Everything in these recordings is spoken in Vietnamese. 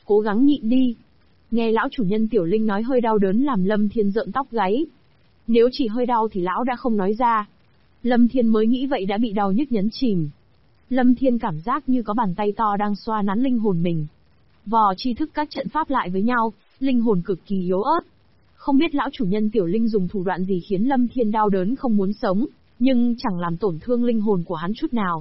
cố gắng nhịn đi. Nghe lão chủ nhân Tiểu Linh nói hơi đau đớn làm Lâm Thiên rợn tóc gáy. Nếu chỉ hơi đau thì lão đã không nói ra. Lâm Thiên mới nghĩ vậy đã bị đau nhức nhấn chìm. Lâm Thiên cảm giác như có bàn tay to đang xoa nắn linh hồn mình. Vò tri thức các trận pháp lại với nhau, linh hồn cực kỳ yếu ớt. Không biết lão chủ nhân Tiểu Linh dùng thủ đoạn gì khiến Lâm Thiên đau đớn không muốn sống, nhưng chẳng làm tổn thương linh hồn của hắn chút nào.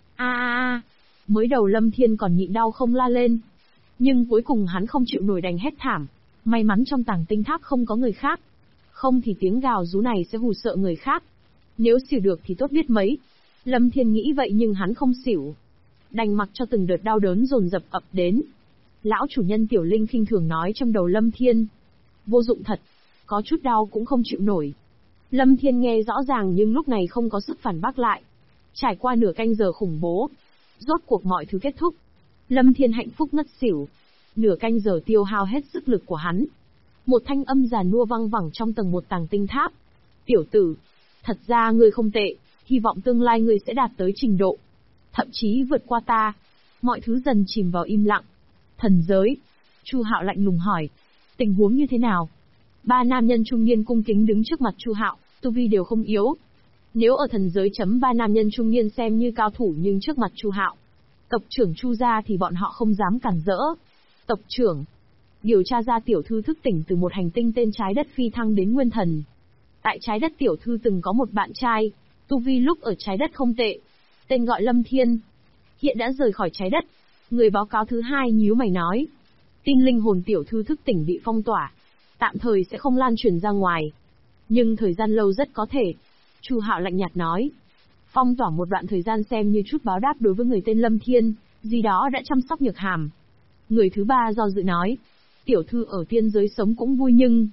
Mới đầu Lâm Thiên còn nhịn đau không la lên. Nhưng cuối cùng hắn không chịu nổi đành hét thảm. May mắn trong tàng tinh tháp không có người khác. Không thì tiếng gào rú này sẽ hù sợ người khác. Nếu xỉu được thì tốt biết mấy. Lâm Thiên nghĩ vậy nhưng hắn không xỉu. Đành mặc cho từng đợt đau đớn dồn dập ập đến. Lão chủ nhân Tiểu Linh khinh thường nói trong đầu Lâm Thiên. Vô dụng thật. Có chút đau cũng không chịu nổi. Lâm Thiên nghe rõ ràng nhưng lúc này không có sức phản bác lại. Trải qua nửa canh giờ khủng bố. Rốt cuộc mọi thứ kết thúc. Lâm Thiên hạnh phúc ngất xỉu. Nửa canh giờ tiêu hao hết sức lực của hắn. Một thanh âm già nua vang vẳng trong tầng một tàng tinh tháp. Tiểu tử, thật ra ngươi không tệ, hy vọng tương lai ngươi sẽ đạt tới trình độ. Thậm chí vượt qua ta. Mọi thứ dần chìm vào im lặng. Thần giới. Chu Hạo lạnh lùng hỏi. Tình huống như thế nào? Ba nam nhân trung niên cung kính đứng trước mặt Chu Hạo, tu vi đều không yếu. Nếu ở thần giới ba nam nhân trung niên xem như cao thủ nhưng trước mặt Chu Hạo, tộc trưởng Chu gia thì bọn họ không dám cản rỡ. Tộc trưởng, điều tra ra tiểu thư thức tỉnh từ một hành tinh tên trái đất phi thăng đến nguyên thần. Tại trái đất tiểu thư từng có một bạn trai, tu vi lúc ở trái đất không tệ, tên gọi Lâm Thiên. Hiện đã rời khỏi trái đất. Người báo cáo thứ hai nhíu mày nói. Tin linh hồn tiểu thư thức tỉnh bị phong tỏa. Tạm thời sẽ không lan truyền ra ngoài. Nhưng thời gian lâu rất có thể. Chu Hạo lạnh nhạt nói. Phong tỏa một đoạn thời gian xem như chút báo đáp đối với người tên Lâm Thiên, gì đó đã chăm sóc Nhược Hàm. Người thứ ba do dự nói. Tiểu thư ở tiên giới sống cũng vui nhưng...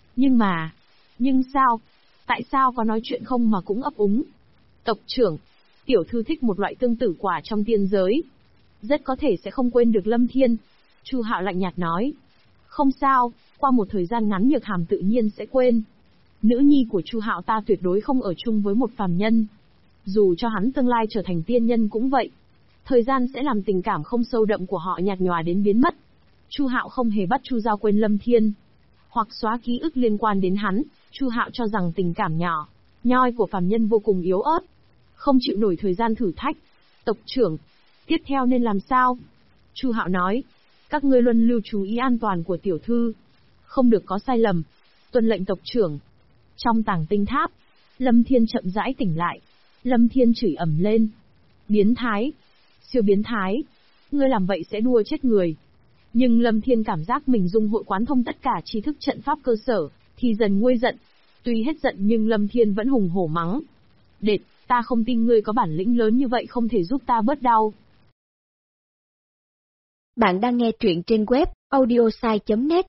Nhưng sao? Tại sao có nói chuyện không mà cũng ấp úng? Tộc trưởng, tiểu thư thích một loại tương tử quả trong tiên giới. Rất có thể sẽ không quên được Lâm Thiên. Chu Hạo lạnh nhạt nói. Không sao, qua một thời gian ngắn Nhược Hàm tự nhiên sẽ quên. Nữ nhi của Chu Hạo ta tuyệt đối không ở chung với một phàm nhân. Dù cho hắn tương lai trở thành tiên nhân cũng vậy. Thời gian sẽ làm tình cảm không sâu đậm của họ nhạt nhòa đến biến mất. Chu Hạo không hề bắt Chu Giao quên Lâm Thiên, hoặc xóa ký ức liên quan đến hắn. Chu Hạo cho rằng tình cảm nhỏ nhoi của phàm nhân vô cùng yếu ớt, không chịu nổi thời gian thử thách. Tộc trưởng, tiếp theo nên làm sao? Chu Hạo nói, các ngươi luân lưu chú ý an toàn của tiểu thư, không được có sai lầm. Tuân lệnh tộc trưởng. Trong tàng tinh tháp, Lâm Thiên chậm rãi tỉnh lại. Lâm Thiên chửi ầm lên. Biến thái, siêu biến thái, ngươi làm vậy sẽ đua chết người. Nhưng Lâm Thiên cảm giác mình dung hội quán thông tất cả tri thức trận pháp cơ sở, thì dần nguôi giận. Tuy hết giận nhưng Lâm Thiên vẫn hùng hổ mắng. Đệt, ta không tin ngươi có bản lĩnh lớn như vậy không thể giúp ta bớt đau. Bạn đang nghe truyện trên web audiosai.net.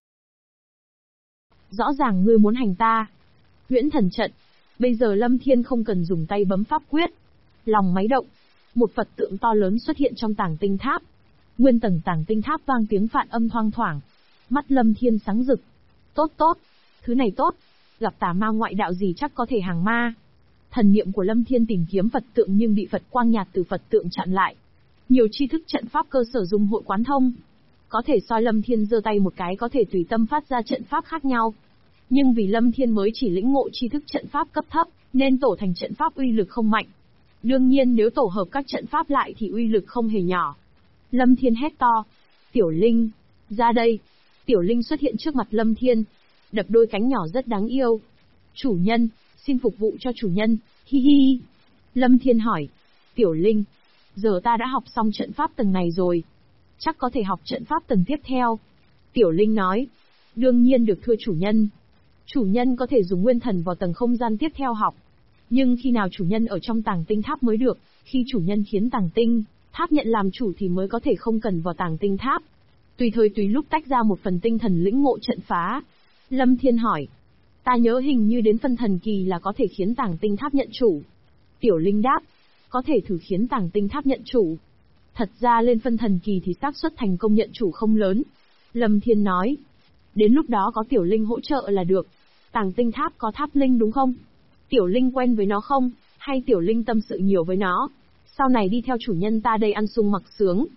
Rõ ràng ngươi muốn hành ta. Huyễn thần trận. Bây giờ Lâm Thiên không cần dùng tay bấm pháp quyết. Lòng máy động. Một Phật tượng to lớn xuất hiện trong tàng tinh tháp. Nguyên tầng tàng tinh tháp vang tiếng phạn âm thoang thoảng. Mắt Lâm Thiên sáng rực. Tốt, thứ này tốt. Gặp tà ma ngoại đạo gì chắc có thể hàng ma. Thần niệm của Lâm Thiên tìm kiếm Phật tượng nhưng bị Phật quang nhạt từ Phật tượng chặn lại. Nhiều tri thức trận pháp cơ sở dung hội quán thông. Có thể soi Lâm Thiên giơ tay một cái có thể tùy tâm phát ra trận pháp khác nhau. Nhưng vì Lâm Thiên mới chỉ lĩnh ngộ tri thức trận pháp cấp thấp, nên tổ thành trận pháp uy lực không mạnh. Đương nhiên nếu tổ hợp các trận pháp lại thì uy lực không hề nhỏ. Lâm Thiên hét to. Tiểu Linh, ra đây. Tiểu Linh xuất hiện trước mặt Lâm Thiên, đập đôi cánh nhỏ rất đáng yêu. Chủ nhân, xin phục vụ cho chủ nhân, hi hi. Lâm Thiên hỏi. Tiểu Linh, giờ ta đã học xong trận pháp tầng này rồi. Chắc có thể học trận pháp tầng tiếp theo. Tiểu Linh nói. Đương nhiên được thưa chủ nhân. Chủ nhân có thể dùng nguyên thần vào tầng không gian tiếp theo học. Nhưng khi nào chủ nhân ở trong tàng tinh tháp mới được, khi chủ nhân khiến tàng tinh tháp nhận làm chủ thì mới có thể không cần vào tàng tinh tháp. Tùy thời tùy lúc tách ra một phần tinh thần lĩnh ngộ trận phá. Lâm Thiên hỏi. Ta nhớ hình như đến phân thần kỳ là có thể khiến tàng tinh tháp nhận chủ. Tiểu Linh đáp. Có thể thử khiến tàng tinh tháp nhận chủ. Thật ra lên phân thần kỳ thì xác suất thành công nhận chủ không lớn. Lâm Thiên nói. Đến lúc đó có Tiểu Linh hỗ trợ là được. Tàng tinh tháp có tháp linh đúng không? Tiểu Linh quen với nó không? Hay Tiểu Linh tâm sự nhiều với nó? Sau này đi theo chủ nhân ta đây ăn sung mặc sướng.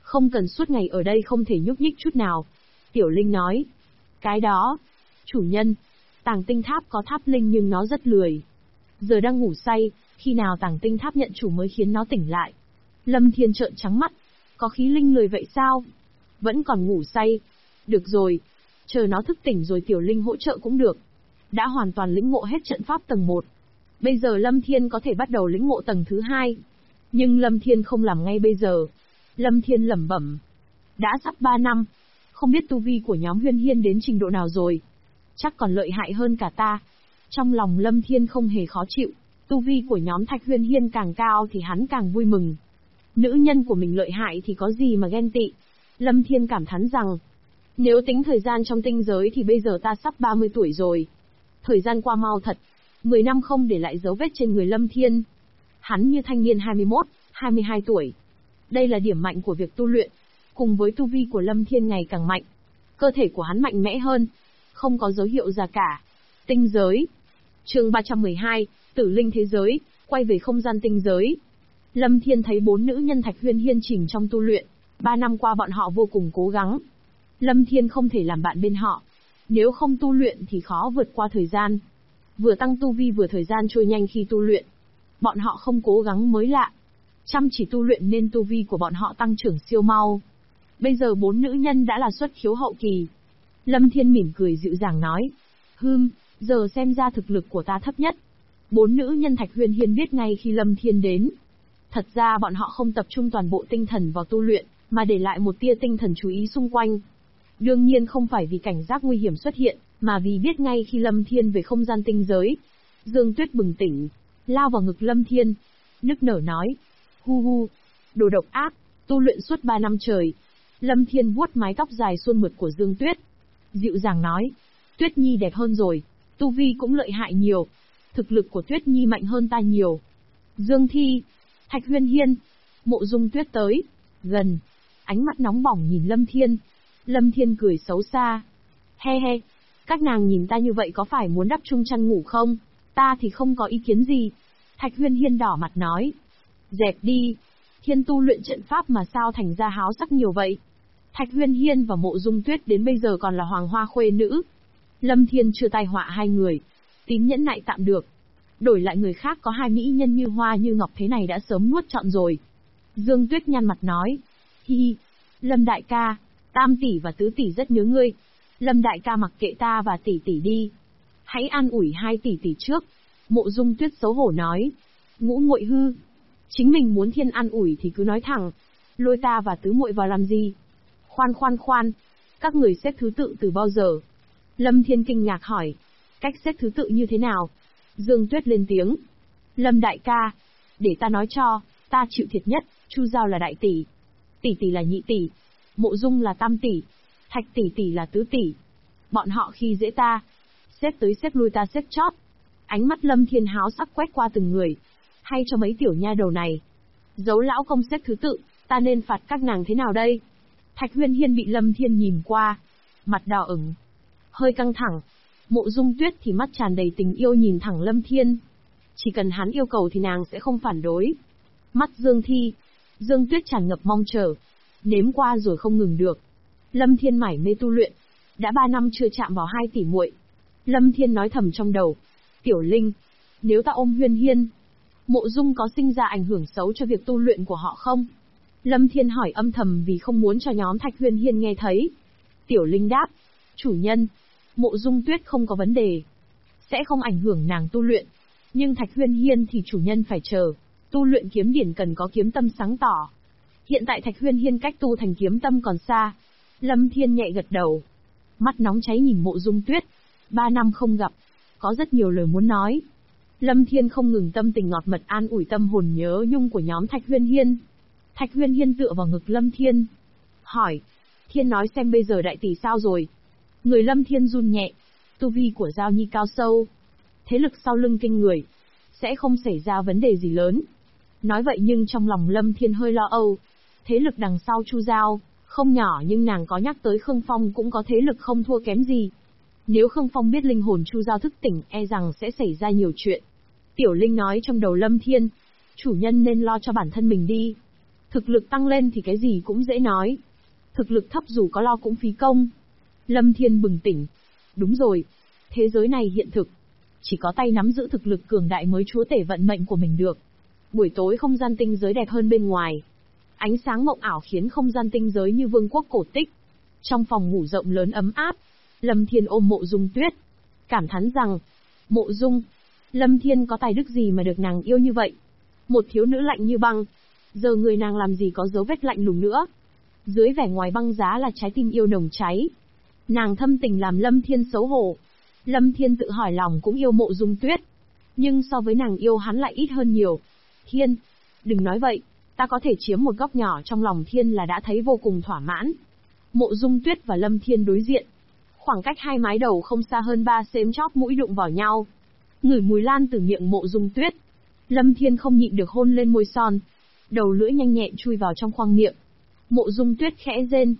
Không cần suốt ngày ở đây không thể nhúc nhích chút nào. Tiểu Linh nói. Cái đó. Chủ nhân. Tàng tinh tháp có tháp linh nhưng nó rất lười. Giờ đang ngủ say, khi nào tàng tinh tháp nhận chủ mới khiến nó tỉnh lại. Lâm Thiên trợn trắng mắt. Có khí linh lười vậy sao? Vẫn còn ngủ say. Được rồi. Chờ nó thức tỉnh rồi Tiểu Linh hỗ trợ cũng được. Đã hoàn toàn lĩnh ngộ hết trận pháp tầng 1. Bây giờ Lâm Thiên có thể bắt đầu lĩnh ngộ tầng thứ 2. Nhưng Lâm Thiên không làm ngay bây giờ. Lâm Thiên lẩm bẩm. Đã sắp 3 năm. Không biết tu vi của nhóm Huyên Hiên đến trình độ nào rồi. Chắc còn lợi hại hơn cả ta. Trong lòng Lâm Thiên không hề khó chịu. Tu vi của nhóm Thạch Huyên Hiên càng cao thì hắn càng vui mừng. Nữ nhân của mình lợi hại thì có gì mà ghen tị. Lâm Thiên cảm thán rằng, nếu tính thời gian trong tinh giới thì bây giờ ta sắp 30 tuổi rồi. Thời gian qua mau thật. 10 năm không để lại dấu vết trên người Lâm Thiên. Hắn như thanh niên 21, 22 tuổi. Đây là điểm mạnh của việc tu luyện. Cùng với tu vi của Lâm Thiên ngày càng mạnh. Cơ thể của hắn mạnh mẽ hơn. Không có dấu hiệu già cả. Tinh giới. Chương 312, Tử Linh thế giới, quay về không gian tinh giới. Lâm Thiên thấy 4 nữ nhân Thạch Huyên Hiên chìm trong tu luyện. 3 năm qua bọn họ vô cùng cố gắng. Lâm Thiên không thể làm bạn bên họ. Nếu không tu luyện thì khó vượt qua thời gian. Vừa tăng tu vi vừa thời gian trôi nhanh khi tu luyện. Bọn họ không cố gắng mới lạ. Chăm chỉ tu luyện nên tu vi của bọn họ tăng trưởng siêu mau. Bây giờ 4 nữ nhân đã là xuất khiếu hậu kỳ. Lâm Thiên mỉm cười dịu dàng nói. Giờ xem ra thực lực của ta thấp nhất. 4 nữ nhân Thạch Huyên Hiên biết ngay khi Lâm Thiên đến. Thật ra bọn họ không tập trung toàn bộ tinh thần vào tu luyện, mà để lại một tia tinh thần chú ý xung quanh. Đương nhiên không phải vì cảnh giác nguy hiểm xuất hiện, mà vì biết ngay khi Lâm Thiên về không gian tinh giới. Dương Tuyết bừng tỉnh, lao vào ngực Lâm Thiên, nức nở nói. Hu, đồ độc ác, tu luyện suốt 3 năm trời. Lâm Thiên vuốt mái tóc dài suôn mượt của Dương Tuyết. Dịu dàng nói. Tuyết Nhi đẹp hơn rồi, tu vi cũng lợi hại nhiều. Thực lực của Tuyết Nhi mạnh hơn ta nhiều. Dương Thi, Thạch Huyên Hiên, Mộ Dung Tuyết tới, gần. Ánh mắt nóng bỏng nhìn Lâm Thiên. Lâm Thiên cười xấu xa. He, các nàng nhìn ta như vậy có phải muốn đắp chung chăn ngủ không? Ta thì không có ý kiến gì. Thạch Huyên Hiên đỏ mặt nói. Dẹp đi. Thiên tu luyện trận pháp mà sao thành ra háo sắc nhiều vậy? Thạch Huyên Hiên và Mộ Dung Tuyết đến bây giờ còn là hoàng hoa khuê nữ. Lâm Thiên chưa tai họa hai người. Tín nhẫn nại tạm được. Đổi lại người khác có hai mỹ nhân như hoa như ngọc thế này đã sớm nuốt trọn rồi. Dương Tuyết nhăn mặt nói. Hi, Lâm đại ca, Tam tỷ và Tứ tỷ rất nhớ ngươi. Lâm đại ca mặc kệ ta và tỷ tỷ đi. Hãy an ủi hai tỷ tỷ trước. Mộ Dung Tuyết xấu hổ nói. Ngũ muội hư. Chính mình muốn thiên an ủi thì cứ nói thẳng. Lôi ta và Tứ muội vào làm gì? Khoan. Các người xếp thứ tự từ bao giờ? Lâm Thiên kinh ngạc hỏi. Cách xếp thứ tự như thế nào? Dương Tuyết lên tiếng. Lâm đại ca, để ta nói cho, ta chịu thiệt nhất, Chu Giao là đại tỷ. Tỷ tỷ là nhị tỷ. Mộ Dung là tam tỷ. Thạch tỷ tỷ là tứ tỷ. Bọn họ khi dễ ta. Xếp tới xếp lui ta xếp chót. Ánh mắt Lâm Thiên háo sắc quét qua từng người. Hay cho mấy tiểu nha đầu này. Giấu lão công xếp thứ tự, ta nên phạt các nàng thế nào đây? Thạch Huyên Hiên bị Lâm Thiên nhìn qua. Mặt đỏ ửng. Hơi căng thẳng. Mộ Dung Tuyết thì mắt tràn đầy tình yêu nhìn thẳng Lâm Thiên. Chỉ cần hắn yêu cầu thì nàng sẽ không phản đối. Mắt Dương Tuyết tràn ngập mong chờ. Nếm qua rồi không ngừng được. Lâm Thiên mải mê tu luyện. Đã 3 năm chưa chạm vào hai tỷ muội. Lâm Thiên nói thầm trong đầu. Tiểu Linh, nếu ta ôm Huyên Hiên, Mộ Dung có sinh ra ảnh hưởng xấu cho việc tu luyện của họ không? Lâm Thiên hỏi âm thầm vì không muốn cho nhóm Thạch Huyên Hiên nghe thấy. Tiểu Linh đáp. Chủ nhân, Mộ Dung Tuyết không có vấn đề. Sẽ không ảnh hưởng nàng tu luyện. Nhưng Thạch Huyên Hiên thì chủ nhân phải chờ. Tu luyện kiếm điển cần có kiếm tâm sáng tỏ. Hiện tại Thạch Huyên Hiên cách tu thành kiếm tâm còn xa. Lâm Thiên nhẹ gật đầu. Mắt nóng cháy nhìn Mộ Dung Tuyết. 3 năm không gặp. Có rất nhiều lời muốn nói. Lâm Thiên không ngừng tâm tình ngọt mật an ủi tâm hồn nhớ nhung của nhóm Thạch Huyên Hiên. Thạch Huyên Hiên tựa vào ngực Lâm Thiên. Hỏi. Thiên nói xem bây giờ đại tỷ sao rồi? Người Lâm Thiên run nhẹ. Tu vi của Giao Nhi cao sâu. Thế lực sau lưng kinh người. Sẽ không xảy ra vấn đề gì lớn. Nói vậy nhưng trong lòng Lâm Thiên hơi lo âu. Thế lực đằng sau Chu Giao, không nhỏ nhưng nàng có nhắc tới Khương Phong cũng có thế lực không thua kém gì. Nếu Khương Phong biết linh hồn Chu Giao thức tỉnh e rằng sẽ xảy ra nhiều chuyện. Tiểu Linh nói trong đầu Lâm Thiên. Chủ nhân nên lo cho bản thân mình đi. Thực lực tăng lên thì cái gì cũng dễ nói. Thực lực thấp dù có lo cũng phí công. Lâm Thiên bừng tỉnh. Đúng rồi. Thế giới này hiện thực. Chỉ có tay nắm giữ thực lực cường đại mới chúa tể vận mệnh của mình được. Buổi tối không gian tinh giới đẹp hơn bên ngoài. Ánh sáng mộng ảo khiến không gian tinh giới như vương quốc cổ tích. Trong phòng ngủ rộng lớn ấm áp, Lâm Thiên ôm Mộ Dung Tuyết. Cảm thán rằng, Mộ Dung, Lâm Thiên có tài đức gì mà được nàng yêu như vậy? Một thiếu nữ lạnh như băng. Giờ người nàng làm gì có dấu vết lạnh lùng nữa. Dưới vẻ ngoài băng giá là trái tim yêu nồng cháy. Nàng thâm tình làm Lâm Thiên xấu hổ. Lâm Thiên tự hỏi lòng cũng yêu Mộ Dung Tuyết. Nhưng so với nàng yêu hắn lại ít hơn nhiều. Thiên, đừng nói vậy, ta có thể chiếm một góc nhỏ trong lòng Thiên là đã thấy vô cùng thỏa mãn. Mộ Dung Tuyết và Lâm Thiên đối diện. Khoảng cách hai mái đầu không xa hơn 3 cm chóp mũi đụng vào nhau. Ngửi mùi lan từ miệng Mộ Dung Tuyết. Lâm Thiên không nhịn được hôn lên môi son. Đầu lưỡi nhanh nhẹn chui vào trong khoang miệng. Mộ Dung Tuyết khẽ rên.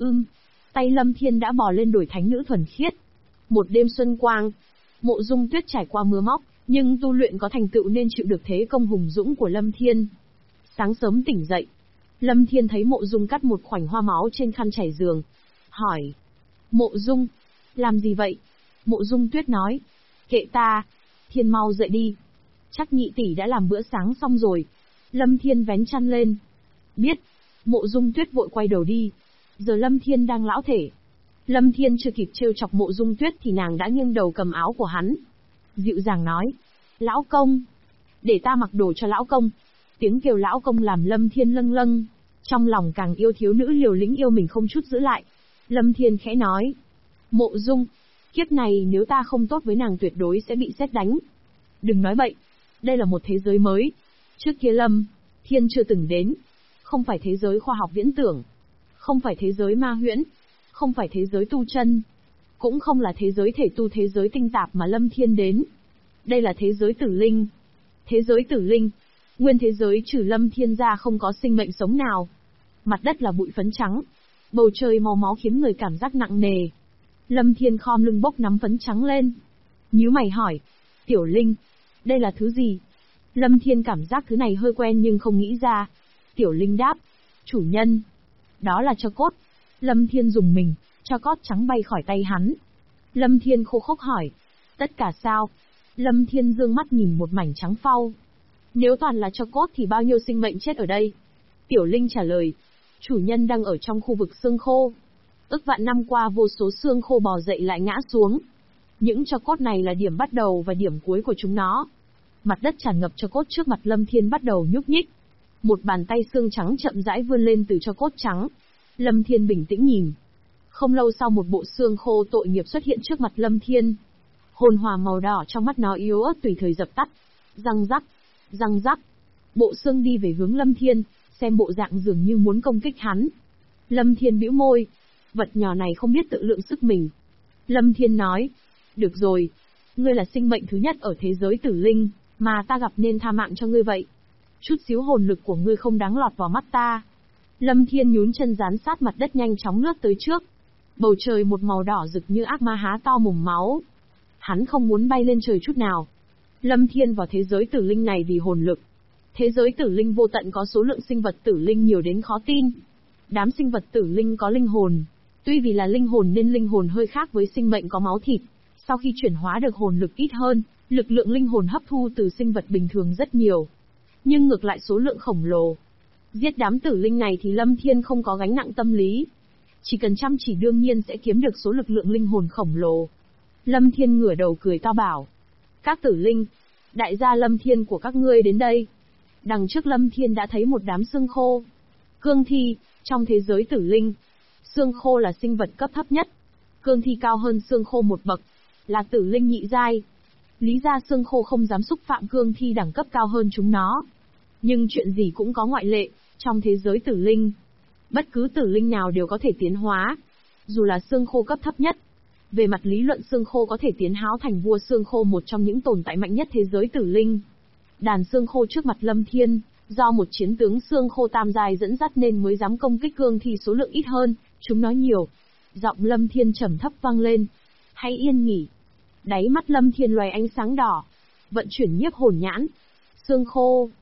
Tay Lâm Thiên đã bò lên đổi thánh nữ thuần khiết. Một đêm xuân quang. Mộ Dung Tuyết trải qua mưa móc, nhưng tu luyện có thành tựu nên chịu được thế công hùng dũng của Lâm Thiên. Sáng sớm tỉnh dậy, Lâm Thiên thấy Mộ Dung cắt một khoảnh hoa máu trên khăn trải giường. Hỏi. Mộ Dung, làm gì vậy? Mộ Dung Tuyết nói. Kệ ta. Thiên mau dậy đi. Chắc nhị tỷ đã làm bữa sáng xong rồi. Lâm Thiên vén chăn lên. Biết. Mộ Dung Tuyết vội quay đầu đi. Giờ Lâm Thiên đang lão thể. Lâm Thiên chưa kịp trêu chọc Mộ Dung Tuyết thì nàng đã nghiêng đầu cầm áo của hắn. Dịu dàng nói. Lão công. Để ta mặc đồ cho lão công. Tiếng kêu lão công làm Lâm Thiên lâng lâng. Trong lòng càng yêu thiếu nữ liều lĩnh yêu mình không chút giữ lại. Lâm Thiên khẽ nói. Mộ Dung, kiếp này nếu ta không tốt với nàng tuyệt đối sẽ bị sét đánh. Đừng nói bậy. Đây là một thế giới mới. Trước kia Lâm Thiên chưa từng đến. Không phải thế giới khoa học viễn tưởng. Không phải thế giới ma huyễn. Không phải thế giới tu chân. Cũng không là thế giới thể tu thế giới tinh tạp mà Lâm Thiên đến. Đây là thế giới tử linh. Thế giới tử linh. Nguyên thế giới trừ Lâm Thiên ra không có sinh mệnh sống nào. Mặt đất là bụi phấn trắng. Bầu trời màu máu khiến người cảm giác nặng nề. Lâm Thiên khom lưng bốc nắm phấn trắng lên. Nhíu mày hỏi. Tiểu Linh, đây là thứ gì? Lâm Thiên cảm giác thứ này hơi quen nhưng không nghĩ ra. Tiểu Linh đáp. Chủ nhân. Đó là tro cốt. Lâm Thiên dùng mình, tro cốt trắng bay khỏi tay hắn. Lâm Thiên khô khốc hỏi. Tất cả sao? Lâm Thiên dương mắt nhìn một mảnh trắng phau. Nếu toàn là tro cốt thì bao nhiêu sinh mệnh chết ở đây? Tiểu Linh trả lời. Chủ nhân đang ở trong khu vực xương khô. Ức vạn năm qua vô số xương khô bò dậy lại ngã xuống. Những tro cốt này là điểm bắt đầu và điểm cuối của chúng nó. Mặt đất tràn ngập tro cốt trước mặt Lâm Thiên bắt đầu nhúc nhích. Một bàn tay xương trắng chậm rãi vươn lên từ tro cốt trắng. Lâm Thiên bình tĩnh nhìn. Không lâu sau một bộ xương khô tội nghiệp xuất hiện trước mặt Lâm Thiên. Hồn hòa màu đỏ trong mắt nó yếu ớt tùy thời dập tắt. Răng rắc, răng rắc. Bộ xương đi về hướng Lâm Thiên, xem bộ dạng dường như muốn công kích hắn. Lâm Thiên bĩu môi. Vật nhỏ này không biết tự lượng sức mình. Lâm Thiên nói. Được rồi. Ngươi là sinh mệnh thứ nhất ở thế giới tử linh, mà ta gặp nên tha mạng cho ngươi vậy. Chút xíu hồn lực của ngươi không đáng lọt vào mắt ta. Lâm Thiên nhún chân dán sát mặt đất nhanh chóng lướt tới trước. Bầu trời một màu đỏ rực như ác ma há to mồm máu. Hắn không muốn bay lên trời chút nào. Lâm Thiên vào thế giới tử linh này vì hồn lực. Thế giới tử linh vô tận có số lượng sinh vật tử linh nhiều đến khó tin. Đám sinh vật tử linh có linh hồn. Tuy vì là linh hồn nên linh hồn hơi khác với sinh mệnh có máu thịt. Sau khi chuyển hóa được hồn lực ít hơn, lực lượng linh hồn hấp thu từ sinh vật bình thường rất nhiều. Nhưng ngược lại số lượng khổng lồ. Giết đám tử linh này thì Lâm Thiên không có gánh nặng tâm lý. Chỉ cần chăm chỉ đương nhiên sẽ kiếm được số lực lượng linh hồn khổng lồ. Lâm Thiên ngửa đầu cười to bảo. Các tử linh, đại gia Lâm Thiên của các ngươi đến đây. Đằng trước Lâm Thiên đã thấy một đám xương khô. Cương thi, trong thế giới tử linh. Xương khô là sinh vật cấp thấp nhất. Cương thi cao hơn xương khô một bậc, là tử linh nhị giai. Lý ra xương khô không dám xúc phạm cương thi đẳng cấp cao hơn chúng nó. Nhưng chuyện gì cũng có ngoại lệ, trong thế giới tử linh. Bất cứ tử linh nào đều có thể tiến hóa. Dù là xương khô cấp thấp nhất. Về mặt lý luận xương khô có thể tiến hóa thành vua xương khô, một trong những tồn tại mạnh nhất thế giới tử linh. Đàn xương khô trước mặt Lâm Thiên, do một chiến tướng xương khô tam giai dẫn dắt nên mới dám công kích cương thi số lượng ít hơn, chúng nói nhiều. Giọng Lâm Thiên trầm thấp vang lên. Hãy yên nghỉ. Đáy mắt Lâm Thiên loài ánh sáng đỏ. Vận chuyển nhiếp hồn nhãn. Xương khô.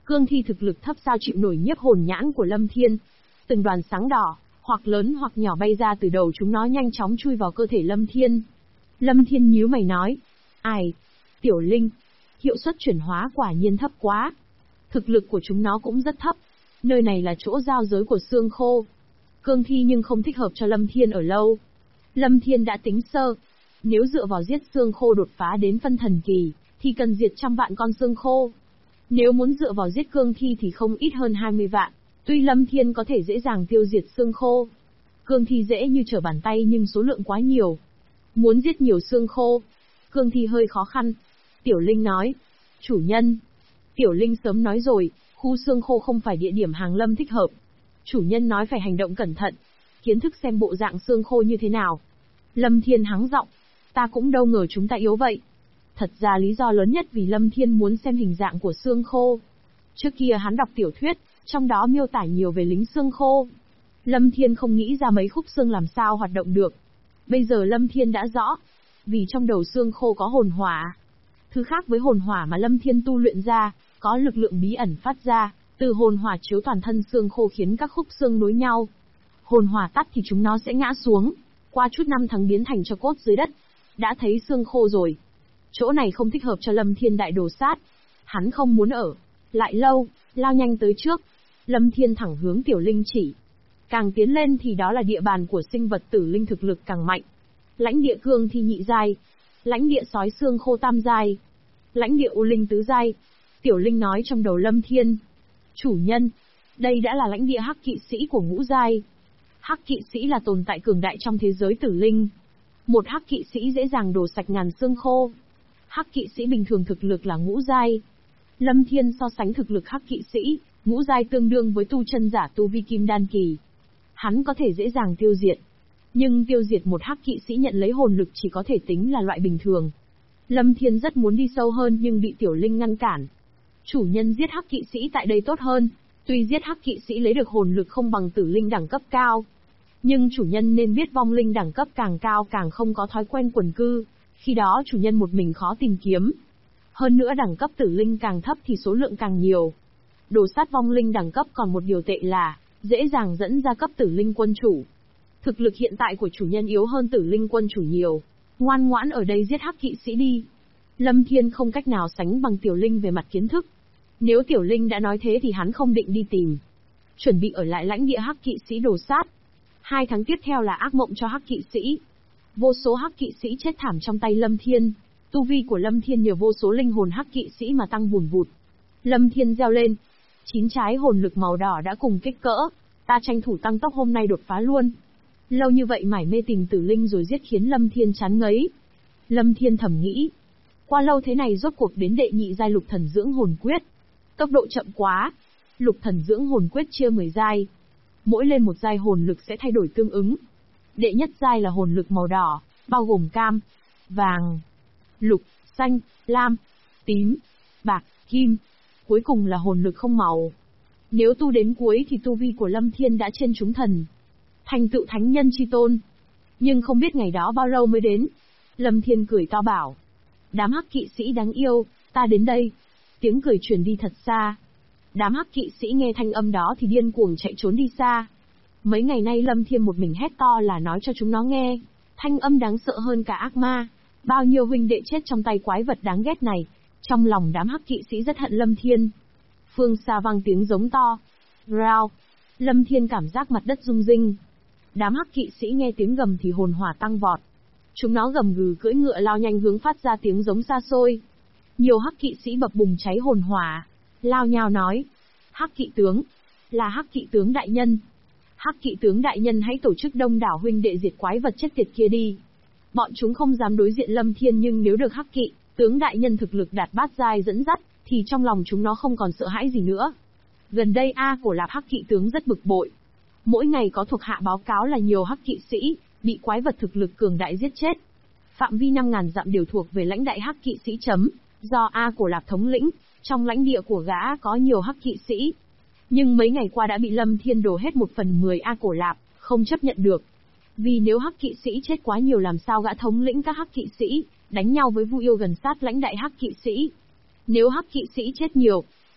Cương thi thực lực thấp sao chịu nổi nhiếp hồn nhãn của Lâm Thiên. Từng đoàn sáng đỏ, hoặc lớn hoặc nhỏ bay ra từ đầu chúng nó nhanh chóng chui vào cơ thể Lâm Thiên. Lâm Thiên nhíu mày nói. Ai? Tiểu linh. Hiệu suất chuyển hóa quả nhiên thấp quá. Thực lực của chúng nó cũng rất thấp. Nơi này là chỗ giao giới của xương khô. Cương thi nhưng không thích hợp cho Lâm Thiên ở lâu. Lâm Thiên đã tính sơ. Nếu dựa vào giết xương khô đột phá đến phân thần kỳ, thì cần diệt trăm vạn con xương khô. Nếu muốn dựa vào giết cương thi thì không ít hơn 20 vạn. Tuy Lâm Thiên có thể dễ dàng tiêu diệt xương khô. Cương thi dễ như trở bàn tay nhưng số lượng quá nhiều. Muốn giết nhiều xương khô, cương thi hơi khó khăn. Tiểu Linh nói. Chủ nhân. Tiểu Linh sớm nói rồi, khu xương khô không phải địa điểm hàng lâm thích hợp. Chủ nhân nói phải hành động cẩn thận. Kiến thức xem bộ dạng xương khô như thế nào. Lâm Thiên hắng giọng. Ta cũng đâu ngờ chúng ta yếu vậy. Thật ra lý do lớn nhất vì Lâm Thiên muốn xem hình dạng của xương khô. Trước kia hắn đọc tiểu thuyết, trong đó miêu tả nhiều về lính xương khô. Lâm Thiên không nghĩ ra mấy khúc xương làm sao hoạt động được. Bây giờ Lâm Thiên đã rõ. Vì trong đầu xương khô có hồn hỏa. Thứ khác với hồn hỏa mà Lâm Thiên tu luyện ra, có lực lượng bí ẩn phát ra, từ hồn hỏa chiếu toàn thân xương khô khiến các khúc xương nối nhau. Hồn hỏa tắt thì chúng nó sẽ ngã xuống, qua chút năm tháng biến thành cho cốt dưới đất. Đã thấy xương khô rồi. Chỗ này không thích hợp cho Lâm Thiên đại đồ sát. Hắn không muốn ở lại lâu, lao nhanh tới trước. Lâm Thiên thẳng hướng Tiểu Linh chỉ. Càng tiến lên thì đó là địa bàn của sinh vật tử linh thực lực càng mạnh. Lãnh địa cương thi nhị giai, lãnh địa sói xương khô tam giai, lãnh địa u linh tứ giai. Tiểu Linh nói trong đầu Lâm Thiên. Chủ nhân, đây đã là lãnh địa hắc kỵ sĩ của ngũ giai. Hắc kỵ sĩ là tồn tại cường đại trong thế giới tử linh. Một hắc kỵ sĩ dễ dàng đổ sạch ngàn xương khô. Hắc kỵ sĩ bình thường thực lực là ngũ giai. Lâm Thiên so sánh thực lực hắc kỵ sĩ, ngũ giai tương đương với tu chân giả tu vi kim đan kỳ. Hắn có thể dễ dàng tiêu diệt. Nhưng tiêu diệt một hắc kỵ sĩ nhận lấy hồn lực chỉ có thể tính là loại bình thường. Lâm Thiên rất muốn đi sâu hơn nhưng bị Tiểu Linh ngăn cản. Chủ nhân giết hắc kỵ sĩ tại đây tốt hơn. Tuy giết hắc kỵ sĩ lấy được hồn lực không bằng tử linh đẳng cấp cao. Nhưng chủ nhân nên biết vong linh đẳng cấp càng cao càng không có thói quen quần cư. Khi đó chủ nhân một mình khó tìm kiếm. Hơn nữa đẳng cấp tử linh càng thấp thì số lượng càng nhiều. Đồ sát vong linh đẳng cấp còn một điều tệ là, dễ dàng dẫn ra cấp tử linh quân chủ. Thực lực hiện tại của chủ nhân yếu hơn tử linh quân chủ nhiều. Ngoan ngoãn ở đây giết hắc kỵ sĩ đi. Lâm Thiên không cách nào sánh bằng Tiểu Linh về mặt kiến thức. Nếu Tiểu Linh đã nói thế thì hắn không định đi tìm. Chuẩn bị ở lại lãnh địa hắc kỵ sĩ đồ sát. 2 tháng tiếp theo là ác mộng cho hắc kỵ sĩ. Vô số hắc kỵ sĩ chết thảm trong tay Lâm Thiên. Tu vi của Lâm Thiên nhờ vô số linh hồn hắc kỵ sĩ mà tăng vùn vụt. Lâm Thiên reo lên. 9 trái hồn lực màu đỏ đã cùng kích cỡ. Ta tranh thủ tăng tốc hôm nay đột phá luôn. Lâu như vậy mải mê tìm tử linh rồi giết khiến Lâm Thiên chán ngấy. Lâm Thiên thầm nghĩ. Qua lâu thế này rốt cuộc đến đệ nhị giai lục thần dưỡng hồn quyết. Tốc độ chậm quá. Lục thần dưỡng hồn quyết chia 10 giai. Mỗi lên một giai hồn lực sẽ thay đổi tương ứng. Đệ nhất giai là hồn lực màu đỏ, bao gồm cam, vàng, lục, xanh, lam, tím, bạc, kim. Cuối cùng là hồn lực không màu. Nếu tu đến cuối thì tu vi của Lâm Thiên đã trên chúng thần. Thành tựu thánh nhân chi tôn. Nhưng không biết ngày đó bao lâu mới đến. Lâm Thiên cười to bảo. Đám hắc kỵ sĩ đáng yêu, ta đến đây. Tiếng cười truyền đi thật xa. Đám hắc kỵ sĩ nghe thanh âm đó thì điên cuồng chạy trốn đi xa. Mấy ngày nay Lâm Thiên một mình hét to là nói cho chúng nó nghe. Thanh âm đáng sợ hơn cả ác ma. Bao nhiêu huynh đệ chết trong tay quái vật đáng ghét này. Trong lòng đám hắc kỵ sĩ rất hận Lâm Thiên. Phương xa vang tiếng giống to. Rao. Lâm Thiên cảm giác mặt đất rung rinh. Đám hắc kỵ sĩ nghe tiếng gầm thì hồn hỏa tăng vọt. Chúng nó gầm gừ cưỡi ngựa lao nhanh hướng phát ra tiếng giống xa xôi. Nhiều hắc kỵ sĩ bập bùng cháy hồn hỏa. Lao nhao nói. Hắc kỵ tướng. Là hắc kỵ tướng đại nhân. Hắc kỵ tướng đại nhân hãy tổ chức đông đảo huynh đệ diệt quái vật chết tiệt kia đi. Bọn chúng không dám đối diện Lâm Thiên nhưng nếu được hắc kỵ tướng đại nhân thực lực đạt bát giai dẫn dắt, thì trong lòng chúng nó không còn sợ hãi gì nữa. Gần đây Cổ Lạp hắc kỵ tướng rất bực bội. Mỗi ngày có thuộc hạ báo cáo là nhiều hắc kỵ sĩ bị quái vật thực lực cường đại giết chết. Phạm vi 5.000 dặm đều thuộc về lãnh đại hắc kỵ sĩ chấm, do Cổ Lạp thống lĩnh, trong lãnh địa của gã có nhiều hắc kỵ sĩ. Nhưng mấy ngày qua đã bị Lâm Thiên đổ hết 1/10 Cổ Lạp, không chấp nhận được. Vì nếu hắc kỵ sĩ chết quá nhiều làm sao gã thống lĩnh các hắc kỵ sĩ đánh nhau với Vu Yêu gần sát lãnh đại hắc kỵ sĩ. Nếu hắc kỵ sĩ chết nhiều,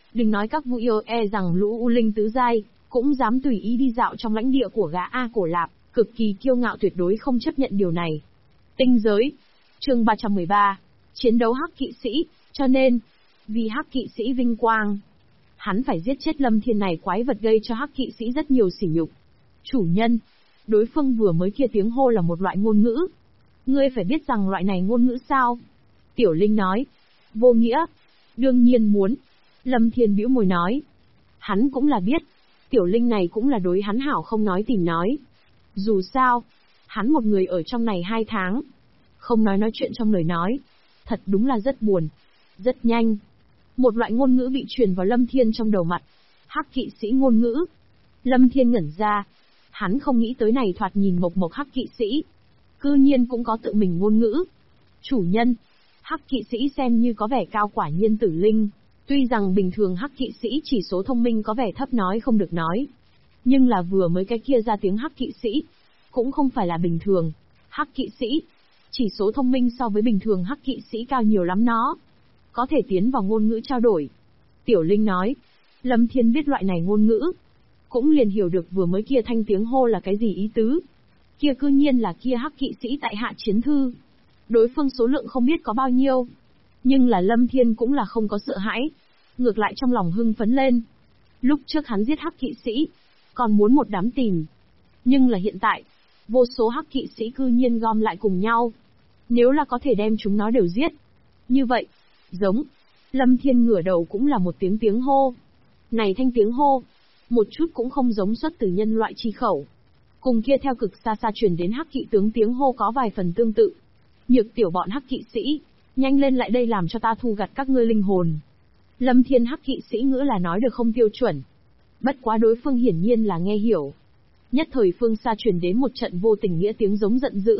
Đừng nói các Vu yêu e rằng lũ U Linh tứ giai, cũng dám tùy ý đi dạo trong lãnh địa của gã A Cổ Lạp, cực kỳ kiêu ngạo tuyệt đối không chấp nhận điều này. Tinh giới. Chương 313. Chiến đấu hắc kỵ sĩ, cho nên, vì hắc kỵ sĩ vinh quang, hắn phải giết chết Lâm Thiên này quái vật gây cho hắc kỵ sĩ rất nhiều sỉ nhục. Chủ nhân, đối phương vừa mới kia tiếng hô là một loại ngôn ngữ. Ngươi phải biết rằng loại này ngôn ngữ sao? Tiểu Linh nói. Vô nghĩa. Đương nhiên muốn. Lâm Thiên bĩu môi nói. Hắn cũng là biết. Tiểu Linh này cũng là đối hắn hảo không nói tìm nói. Dù sao, hắn một người ở trong này 2 tháng. Không nói chuyện trong lời nói. Thật đúng là rất buồn. Rất nhanh. Một loại ngôn ngữ bị truyền vào Lâm Thiên trong đầu mặt. Hắc kỵ sĩ ngôn ngữ. Lâm Thiên ngẩn ra. Hắn không nghĩ tới này thoạt nhìn mộc mộc hắc kỵ sĩ. Cư nhiên cũng có tự mình ngôn ngữ. Chủ nhân. Hắc kỵ sĩ xem như có vẻ cao quả nhiên tử linh. Tuy rằng bình thường hắc kỵ sĩ chỉ số thông minh có vẻ thấp nói không được nói. Nhưng là vừa mới cái kia ra tiếng hắc kỵ sĩ. Cũng không phải là bình thường. Hắc kỵ sĩ. Chỉ số thông minh so với bình thường hắc kỵ sĩ cao nhiều lắm nó. Có thể tiến vào ngôn ngữ trao đổi. Tiểu Linh nói. Lâm Thiên biết loại này ngôn ngữ. Cũng liền hiểu được vừa mới kia thanh tiếng hô là cái gì ý tứ. Kia cư nhiên là kia hắc kỵ sĩ tại hạ chiến thư. Đối phương số lượng không biết có bao nhiêu. Nhưng là Lâm Thiên cũng là không có sợ hãi. Ngược lại trong lòng hưng phấn lên. Lúc trước hắn giết hắc kỵ sĩ. Còn muốn một đám tìm. Nhưng là hiện tại. Vô số hắc kỵ sĩ cư nhiên gom lại cùng nhau. Nếu là có thể đem chúng nó đều giết. Như vậy. Giống. Lâm Thiên ngửa đầu cũng là một tiếng hô. Này thanh tiếng hô. Một chút cũng không giống xuất từ nhân loại chi khẩu. Cùng kia theo cực xa xa truyền đến hắc kỵ tướng tiếng hô có vài phần tương tự. Nhược tiểu bọn hắc kỵ sĩ, nhanh lên lại đây làm cho ta thu gặt các ngươi linh hồn. Lâm Thiên hắc kỵ sĩ ngữ là nói được không tiêu chuẩn. Bất quá đối phương hiển nhiên là nghe hiểu. Nhất thời phương xa truyền đến một trận vô tình nghĩa tiếng giống giận dữ.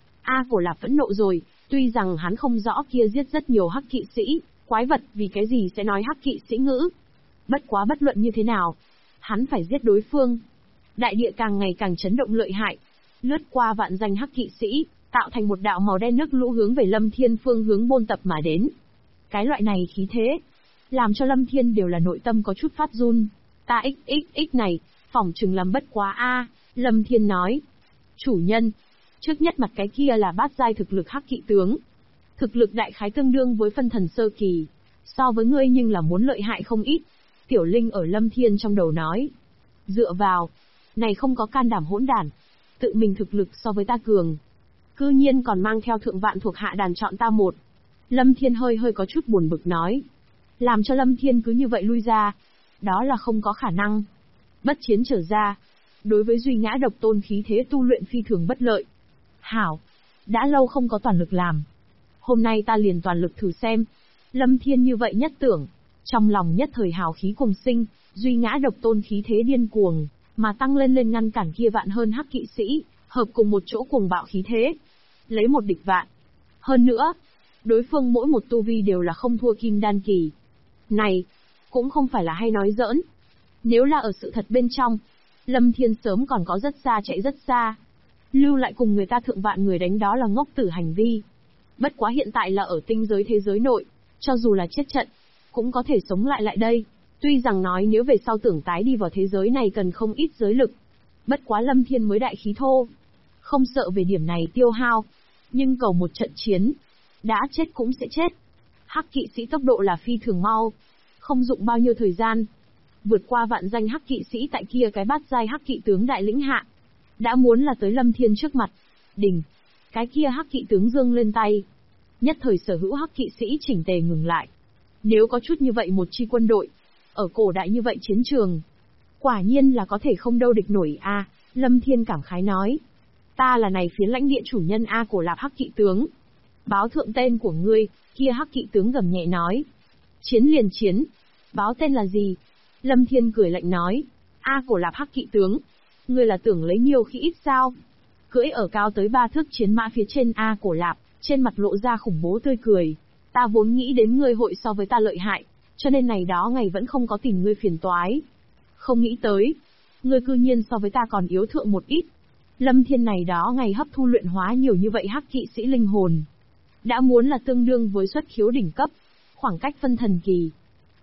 A Cổ Lạp phẫn nộ rồi, tuy rằng hắn không rõ kia giết rất nhiều hắc kỵ sĩ, quái vật vì cái gì sẽ nói hắc kỵ sĩ ngữ. Bất quá bất luận như thế nào, hắn phải giết đối phương. Đại địa càng ngày càng chấn động lợi hại, lướt qua vạn danh hắc kỵ sĩ, tạo thành một đạo màu đen nước lũ hướng về Lâm Thiên phương hướng bôn tập mà đến. Cái loại này khí thế, làm cho Lâm Thiên đều là nội tâm có chút phát run. Ta xxx này, phỏng chừng làm bất quá a. Lâm Thiên nói. Chủ nhân, trước nhất mặt cái kia là bát giai thực lực hắc kỵ tướng. Thực lực đại khái tương đương với phân thần sơ kỳ. So với ngươi nhưng là muốn lợi hại không ít. Tiểu Linh ở Lâm Thiên trong đầu nói. Dựa vào. Này không có can đảm hỗn đản. Tự mình thực lực so với ta cường. Cư nhiên còn mang theo thượng vạn thuộc hạ đàn chọn ta một. Lâm Thiên hơi có chút buồn bực nói. Làm cho Lâm Thiên cứ như vậy lui ra. Đó là không có khả năng. Bất chiến trở ra. Đối với duy ngã độc tôn khí thế tu luyện phi thường bất lợi. Hảo. Đã lâu không có toàn lực làm. Hôm nay ta liền toàn lực thử xem. Lâm Thiên như vậy nhất tưởng. Trong lòng nhất thời hào khí cùng sinh, duy ngã độc tôn khí thế điên cuồng, mà tăng lên ngăn cản kia vạn hơn hắc kỵ sĩ, hợp cùng một chỗ cuồng bạo khí thế. Lấy một địch vạn. Hơn nữa, đối phương mỗi một tu vi đều là không thua kim đan kỳ. Này, cũng không phải là hay nói giỡn. Nếu là ở sự thật bên trong, Lâm Thiên sớm còn có rất xa chạy rất xa. Lưu lại cùng người ta thượng vạn người đánh đó là ngốc tử hành vi. Bất quá hiện tại là ở tinh giới thế giới nội, cho dù là chết trận, cũng có thể sống lại đây. Tuy rằng nói nếu về sau tưởng tái đi vào thế giới này cần không ít giới lực. Bất quá Lâm Thiên mới đại khí thô. Không sợ về điểm này tiêu hao. Nhưng cầu một trận chiến. Đã chết cũng sẽ chết. Hắc kỵ sĩ tốc độ là phi thường mau. Không dụng bao nhiêu thời gian. Vượt qua vạn danh hắc kỵ sĩ tại kia cái bát giai hắc kỵ tướng đại lĩnh hạ. Đã muốn là tới Lâm Thiên trước mặt. Đình. Cái kia hắc kỵ tướng giương lên tay. Nhất thời sở hữu hắc kỵ sĩ chỉnh tề ngừng lại. Nếu có chút như vậy một chi quân đội. Ở cổ đại như vậy chiến trường. Quả nhiên là có thể không đâu địch nổi a. Lâm Thiên cảm khái nói. Ta là này phiến lãnh địa chủ nhân A Cổ Lạp hắc kỵ tướng. Báo thượng tên của ngươi, kia hắc kỵ tướng gầm nhẹ nói. Chiến liền chiến. Báo tên là gì? Lâm Thiên cười lạnh nói. A Cổ Lạp hắc kỵ tướng. Ngươi là tưởng lấy nhiều khi ít sao? Cưỡi ở cao tới 3 thước chiến mã phía trên A Cổ Lạp, trên mặt lộ ra khủng bố tươi cười. Ta vốn nghĩ đến ngươi hội so với ta lợi hại, cho nên này đó ngày vẫn không có tìm ngươi phiền toái. Không nghĩ tới, ngươi cư nhiên so với ta còn yếu thượng một ít. Lâm Thiên này đó ngày hấp thu luyện hóa nhiều như vậy hắc kỵ sĩ linh hồn. Đã muốn là tương đương với xuất khiếu đỉnh cấp, khoảng cách phân thần kỳ.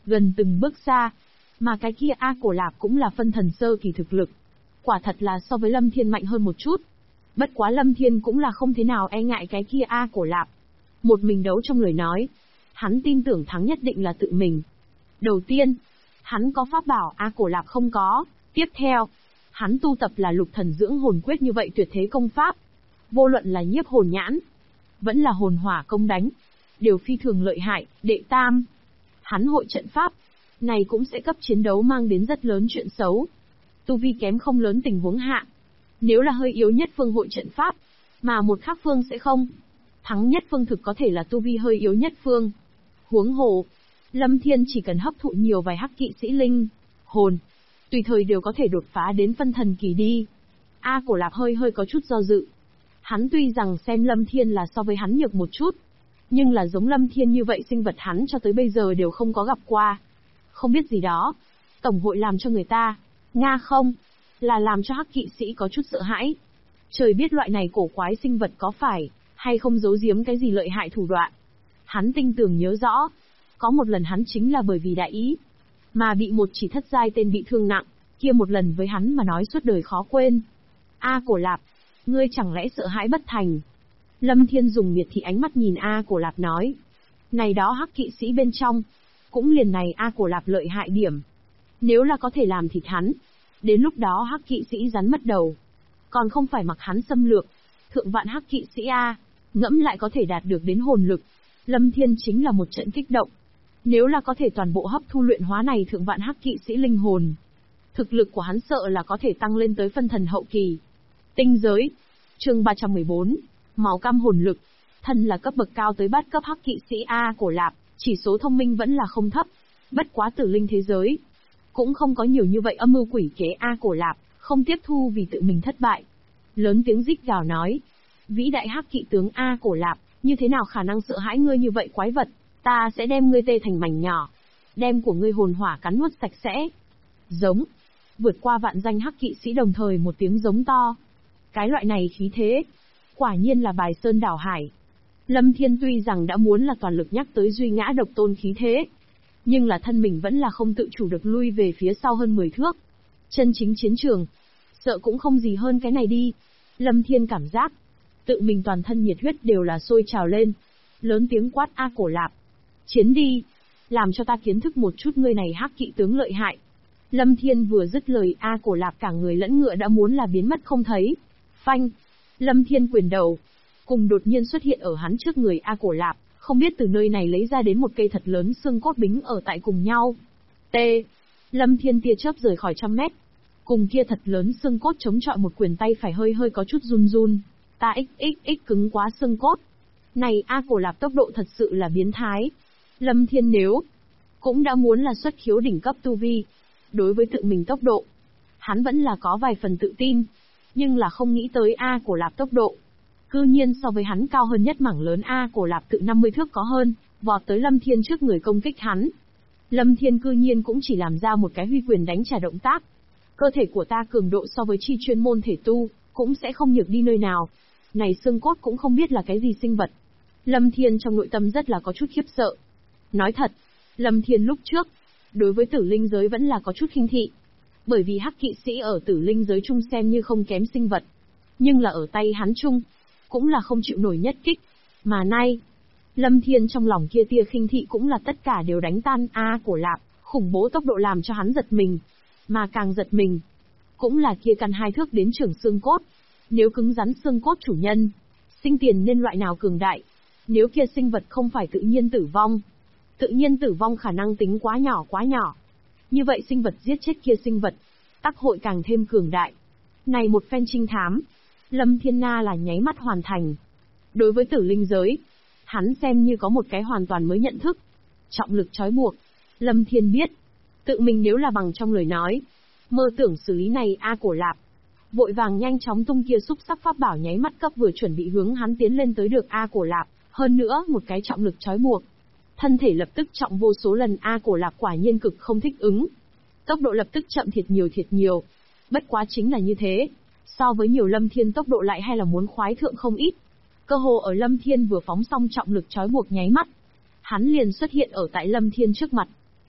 gần từng bước xa. Mà cái kia A Cổ Lạp cũng là phân thần sơ kỳ thực lực. Quả thật là so với Lâm Thiên mạnh hơn một chút. Bất quá Lâm Thiên cũng là không thế nào e ngại cái kia A Cổ Lạp. Một mình đấu trong lời nói. Hắn tin tưởng thắng nhất định là tự mình. Đầu tiên, hắn có pháp bảo A Cổ Lạp không có. Tiếp theo, hắn tu tập là lục thần dưỡng hồn quyết như vậy tuyệt thế công pháp. Vô luận là nhiếp hồn nhãn, vẫn là hồn hỏa công đánh, đều phi thường lợi hại. Đệ tam, hắn hội trận pháp, này cũng sẽ cấp chiến đấu mang đến rất lớn chuyện xấu. Tu vi kém không lớn tình huống hạ, nếu là hơi yếu nhất phương hội trận pháp, mà một khác phương sẽ không. Thắng nhất phương thực có thể là tu vi hơi yếu nhất phương. Huống hồ, Lâm Thiên chỉ cần hấp thụ nhiều vài hắc kỵ sĩ linh hồn, tùy thời đều có thể đột phá đến phân thần kỳ đi. A Cổ Lạp hơi có chút do dự. Hắn tuy rằng xem Lâm Thiên là so với hắn nhược một chút, nhưng là giống Lâm Thiên như vậy sinh vật hắn cho tới bây giờ đều không có gặp qua. Không biết gì đó, tổng hội làm cho người ta, nga không, là làm cho hắc kỵ sĩ có chút sợ hãi. Trời biết loại này cổ quái sinh vật có phải, hay không giấu giếm cái gì lợi hại thủ đoạn. Hắn tinh tường nhớ rõ, có một lần hắn chính là bởi vì đại ý, mà bị một chỉ thất giai tên bị thương nặng, kia một lần với hắn mà nói suốt đời khó quên. A Cổ Lạp, ngươi chẳng lẽ sợ hãi bất thành? Lâm Thiên dùng miệt thị ánh mắt nhìn A Cổ Lạp nói. Này đó hắc kỵ sĩ bên trong, cũng liền này A Cổ Lạp lợi hại điểm. Nếu là có thể làm thịt hắn, đến lúc đó hắc kỵ sĩ rắn mất đầu. Còn không phải mặc hắn xâm lược, thượng vạn hắc kỵ sĩ A, ngẫm lại có thể đạt được đến hồn lực. Lâm Thiên chính là một trận kích động. Nếu là có thể toàn bộ hấp thu luyện hóa này thượng vạn hắc kỵ sĩ linh hồn, thực lực của hắn sợ là có thể tăng lên tới phân thần hậu kỳ. Tinh giới, chương 314, màu cam hồn lực, thân là cấp bậc cao tới bát cấp hắc kỵ sĩ A Cổ Lạp, chỉ số thông minh vẫn là không thấp. Bất quá tử linh thế giới, cũng không có nhiều như vậy âm mưu quỷ kế. A Cổ Lạp không tiếp thu vì tự mình thất bại, lớn tiếng rít gào nói: vĩ đại hắc kỵ tướng A Cổ Lạp, như thế nào khả năng sợ hãi ngươi như vậy quái vật? Ta sẽ đem ngươi tê thành mảnh nhỏ, đem của ngươi hồn hỏa cắn nuốt sạch sẽ. Giống, vượt qua vạn danh hắc kỵ sĩ đồng thời một tiếng giống to. Cái loại này khí thế, quả nhiên là bài sơn đảo hải. Lâm Thiên tuy rằng đã muốn là toàn lực nhắc tới duy ngã độc tôn khí thế, nhưng là thân mình vẫn là không tự chủ được lui về phía sau hơn 10 thước. Chân chính chiến trường, sợ cũng không gì hơn cái này đi. Lâm Thiên cảm giác, tự mình toàn thân nhiệt huyết đều là sôi trào lên. Lớn tiếng quát: A Cổ Lạp, chiến đi, làm cho ta kiến thức một chút ngươi này hắc kỵ tướng lợi hại. Lâm Thiên vừa dứt lời, A Cổ Lạp cả người lẫn ngựa đã muốn là biến mất không thấy. Phanh, Lâm Thiên quyền đầu, cùng đột nhiên xuất hiện ở hắn trước người A Cổ Lạp, không biết từ nơi này lấy ra đến một cây thật lớn xương cốt bính ở tại cùng nhau. T. Lâm Thiên tia chớp rời khỏi 100 mét. Cùng kia thật lớn xương cốt chống chọi một quyền tay phải hơi có chút run run. Ta xxx cứng quá xương cốt. Này A Cổ Lạp tốc độ thật sự là biến thái. Lâm Thiên nếu cũng đã muốn là xuất khiếu đỉnh cấp tu vi, đối với tự mình tốc độ, hắn vẫn là có vài phần tự tin, nhưng là không nghĩ tới A Cổ Lạp tốc độ cư nhiên so với hắn cao hơn nhất mảng lớn. A Cổ Lạp tự 50 thước có hơn, vọt tới Lâm Thiên trước người công kích hắn. Lâm Thiên cư nhiên cũng chỉ làm ra một cái huy quyền đánh trả động tác. Cơ thể của ta cường độ so với chi chuyên môn thể tu, cũng sẽ không nhược đi nơi nào. Này xương cốt cũng không biết là cái gì sinh vật. Lâm Thiên trong nội tâm rất là có chút khiếp sợ. Nói thật, Lâm Thiên lúc trước, đối với tử linh giới vẫn là có chút khinh thị. Bởi vì hắc kỵ sĩ ở tử linh giới chung xem như không kém sinh vật. Nhưng là ở tay hắn chung, cũng là không chịu nổi nhất kích. Mà nay, Lâm Thiên trong lòng kia tia khinh thị cũng là tất cả đều đánh tan. A Cổ Lạp, khủng bố tốc độ làm cho hắn giật mình. Mà càng giật mình, cũng là kia căn 2 thước đến trưởng xương cốt. Nếu cứng rắn xương cốt chủ nhân, sinh tiền nên loại nào cường đại. Nếu kia sinh vật không phải tự nhiên tử vong, tự nhiên tử vong khả năng tính quá nhỏ. Như vậy sinh vật giết chết kia sinh vật, tác hội càng thêm cường đại. Này một phen trinh thám, Lâm Thiên Nga là nháy mắt hoàn thành. Đối với tử linh giới, hắn xem như có một cái hoàn toàn mới nhận thức. Trọng lực trói buộc, Lâm Thiên biết, tự mình nếu là bằng trong lời nói, mơ tưởng xử lý này A Cổ Lạp, vội vàng nhanh chóng tung kia xúc sắc pháp bảo nháy mắt cấp vừa chuẩn bị hướng hắn tiến lên tới được A Cổ Lạp, hơn nữa một cái trọng lực trói buộc. Thân thể lập tức trọng vô số lần. A Cổ Lạp quả nhiên cực không thích ứng. Tốc độ lập tức chậm thiệt nhiều. Bất quá chính là như thế, so với nhiều Lâm Thiên tốc độ lại hay là muốn khoái thượng không ít. Cơ hồ ở Lâm Thiên vừa phóng xong trọng lực trói buộc nháy mắt, hắn liền xuất hiện ở tại Lâm Thiên trước mặt.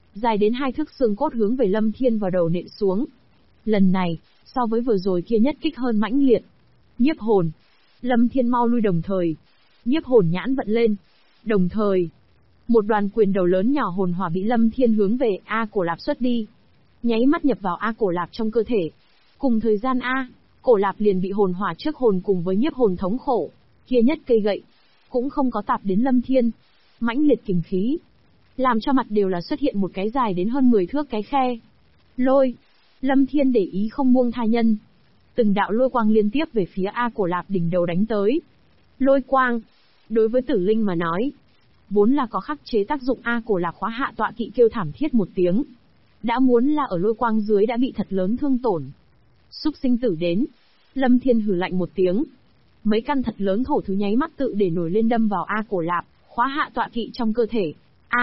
dài đến 2 thước xương cốt hướng về Lâm Thiên vào đầu nện xuống. Lần này, so với vừa rồi kia nhất kích hơn mãnh liệt. Nhiếp hồn. Lâm Thiên mau lui đồng thời. Nhiếp hồn nhãn vận lên. Đồng thời, một đoàn quyền đầu lớn nhỏ hồn hỏa bị Lâm Thiên hướng về A Cổ Lạp xuất đi. Nháy mắt nhập vào A Cổ Lạp trong cơ thể. Cùng thời gian A, Cổ Lạp liền bị hồn hỏa trước hồn cùng với nhiếp hồn thống khổ. Kia nhất cây gậy, cũng không có tạp đến Lâm Thiên. Mãnh liệt kình khí, làm cho mặt đều là xuất hiện một cái dài đến hơn 10 thước cái khe. Lôi. Lâm Thiên để ý không buông tha nhân. Từng đạo lôi quang liên tiếp về phía A Cổ Lạp đỉnh đầu đánh tới. Lôi quang, đối với Tử Linh mà nói, vốn là có khắc chế tác dụng. A Cổ Lạp khóa hạ tọa kỵ kêu thảm thiết một tiếng. Đã muốn là ở lôi quang dưới đã bị thật lớn thương tổn. Xúc sinh tử đến. Lâm Thiên hừ lạnh một tiếng. Mấy căn thật lớn thổ thứ nháy mắt tự để nổi lên đâm vào A Cổ Lạp, khóa hạ tọa kỵ trong cơ thể.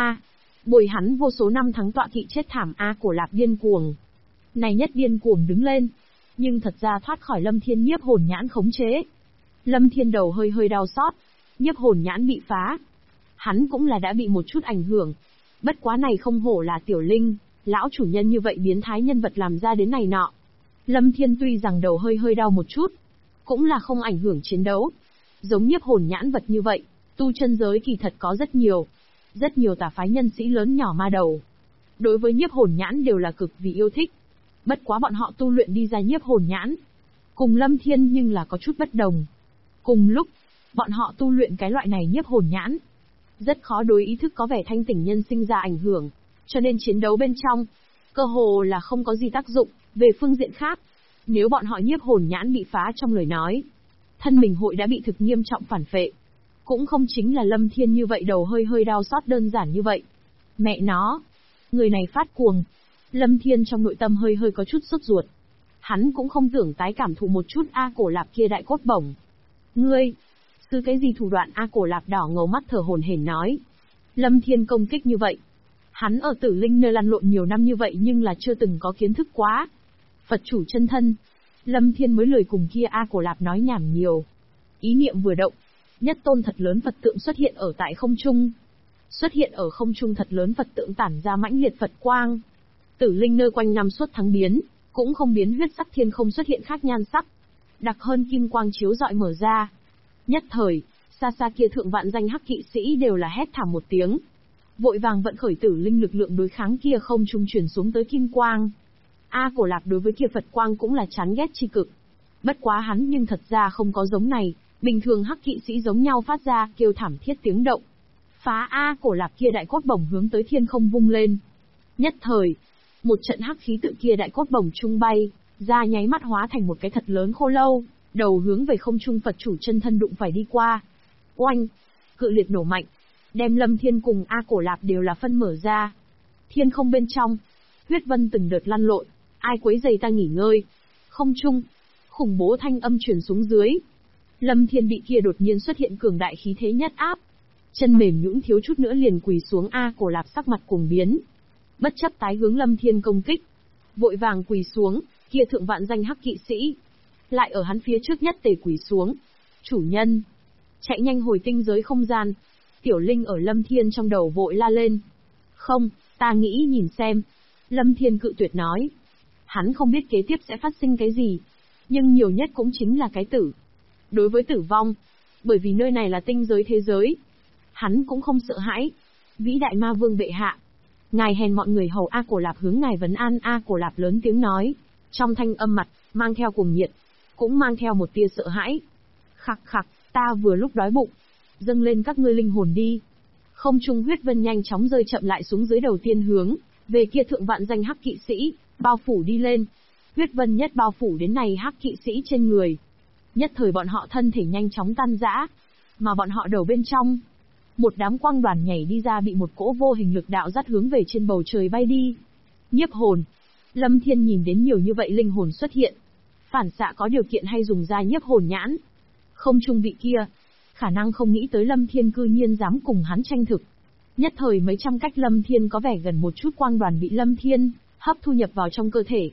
Bồi hắn vô số năm tháng tọa kỵ chết thảm. A Cổ Lạp điên cuồng. Này nhất điên cuồng đứng lên. Nhưng thật ra thoát khỏi Lâm Thiên nhiếp hồn nhãn khống chế. Lâm Thiên đầu hơi hơi đau xót. Nhiếp hồn nhãn bị phá. Hắn cũng là đã bị một chút ảnh hưởng. Bất quá này không hổ là Tiểu Linh, lão chủ nhân như vậy biến thái nhân vật làm ra đến này nọ. Lâm Thiên tuy rằng đầu hơi hơi đau một chút, cũng là không ảnh hưởng chiến đấu. Giống nhiếp hồn nhãn vật như vậy, tu chân giới kỳ thật có rất nhiều. Rất nhiều tà phái nhân sĩ lớn nhỏ ma đầu. Đối với nhiếp hồn nhãn đều là cực vì yêu thích. Bất quá bọn họ tu luyện đi ra nhiếp hồn nhãn. Cùng Lâm Thiên nhưng là có chút bất đồng. Cùng lúc, bọn họ tu luyện cái loại này nhiếp hồn nhãn. Rất khó đối ý thức có vẻ thanh tỉnh nhân sinh ra ảnh hưởng. Cho nên chiến đấu bên trong, cơ hồ là không có gì tác dụng. Về phương diện khác, nếu bọn họ nhiếp hồn nhãn bị phá trong lời nói, thân mình hội đã bị thực nghiêm trọng phản phệ. Cũng không chính là Lâm Thiên như vậy đầu hơi hơi đau xót đơn giản như vậy. Mẹ nó, người này phát cuồng. Lâm Thiên trong nội tâm hơi hơi có chút sốt ruột. Hắn cũng không tưởng tái cảm thụ một chút A Cổ Lạp kia đại cốt bổng. Ngươi, sư cái gì thủ đoạn? A Cổ Lạp đỏ ngầu mắt thở hổn hển nói. Lâm Thiên công kích như vậy. Hắn ở Tử Linh nơi lăn lộn nhiều năm như vậy nhưng là chưa từng có kiến thức quá. Phật chủ chân thân. Lâm Thiên mới lười cùng kia A Cổ Lạp nói nhảm nhiều. Ý niệm vừa động, nhất tôn thật lớn Phật tượng xuất hiện ở tại không trung. Xuất hiện ở không trung thật lớn Phật tượng tản ra mãnh liệt Phật quang. Tử Linh nơi quanh năm suốt tháng biến, cũng không biến huyết sắc thiên không xuất hiện khác nhan sắc. Đặc hơn kim quang chiếu rọi mở ra. Nhất thời, xa xa kia thượng vạn danh hắc kỵ sĩ đều là hét thảm một tiếng. Vội vàng vận khởi Tử Linh lực lượng đối kháng kia không trung chuyển xuống tới kim quang. A Cổ Lạp đối với kia Phật quang cũng là chán ghét chi cực. Bất quá hắn nhưng thật ra không có giống này, bình thường hắc kỵ sĩ giống nhau phát ra kêu thảm thiết tiếng động. Phá A Cổ Lạp kia đại cốt bổng hướng tới thiên không vung lên. Nhất thời, một trận hắc khí tự kia đại cốt bổng trung bay, ra nháy mắt hóa thành một cái thật lớn khô lâu, đầu hướng về không trung Phật chủ chân thân đụng phải đi qua. Oanh, cự liệt nổ mạnh, đem Lâm Thiên cùng A Cổ Lạp đều là phân mở ra. Thiên không bên trong, huyết vân từng đợt lăn lộn, ai quấy giày ta nghỉ ngơi. Không trung, khủng bố thanh âm truyền xuống dưới. Lâm Thiên bị kia đột nhiên xuất hiện cường đại khí thế nhất áp. Chân mềm nhũn thiếu chút nữa liền quỳ xuống. A Cổ Lạp sắc mặt cuồng biến. Bất chấp tái hướng Lâm Thiên công kích, vội vàng quỳ xuống, kia thượng vạn danh hắc kỵ sĩ lại ở hắn phía trước nhất tề quỳ xuống. Chủ nhân, chạy nhanh hồi tinh giới không gian. Tiểu Linh ở Lâm Thiên trong đầu vội la lên. Không, ta nghĩ nhìn xem. Lâm Thiên cự tuyệt nói. Hắn không biết kế tiếp sẽ phát sinh cái gì, nhưng nhiều nhất cũng chính là cái tử. Đối với tử vong, bởi vì nơi này là tinh giới thế giới, hắn cũng không sợ hãi. Vĩ đại ma vương bệ hạ, ngài hèn mọi người hầu. A Cổ Lạp hướng ngài vấn an. A Cổ Lạp lớn tiếng nói, trong thanh âm mặt mang theo cuồng nhiệt, cũng mang theo một tia sợ hãi. Khặc khặc, ta vừa lúc đói bụng, dâng lên các ngươi linh hồn đi. Không trung huyết vân nhanh chóng rơi chậm lại xuống dưới đầu tiên hướng về kia thượng vạn danh hắc kỵ sĩ, bao phủ đi lên. Huyết vân nhất bao phủ đến này hắc kỵ sĩ trên người. Nhất thời bọn họ thân thể nhanh chóng tan rã, mà bọn họ đầu bên trong, một đám quang đoàn nhảy đi ra bị một cỗ vô hình lực đạo dắt hướng về trên bầu trời bay đi. Nhiếp hồn. Lâm Thiên nhìn đến nhiều như vậy linh hồn xuất hiện, phản xạ có điều kiện hay dùng ra nhiếp hồn nhãn. Không trung vị kia, khả năng không nghĩ tới Lâm Thiên cư nhiên dám cùng hắn tranh thực. Nhất thời mấy trăm cách Lâm Thiên có vẻ gần một chút quang đoàn bị Lâm Thiên hấp thu nhập vào trong cơ thể.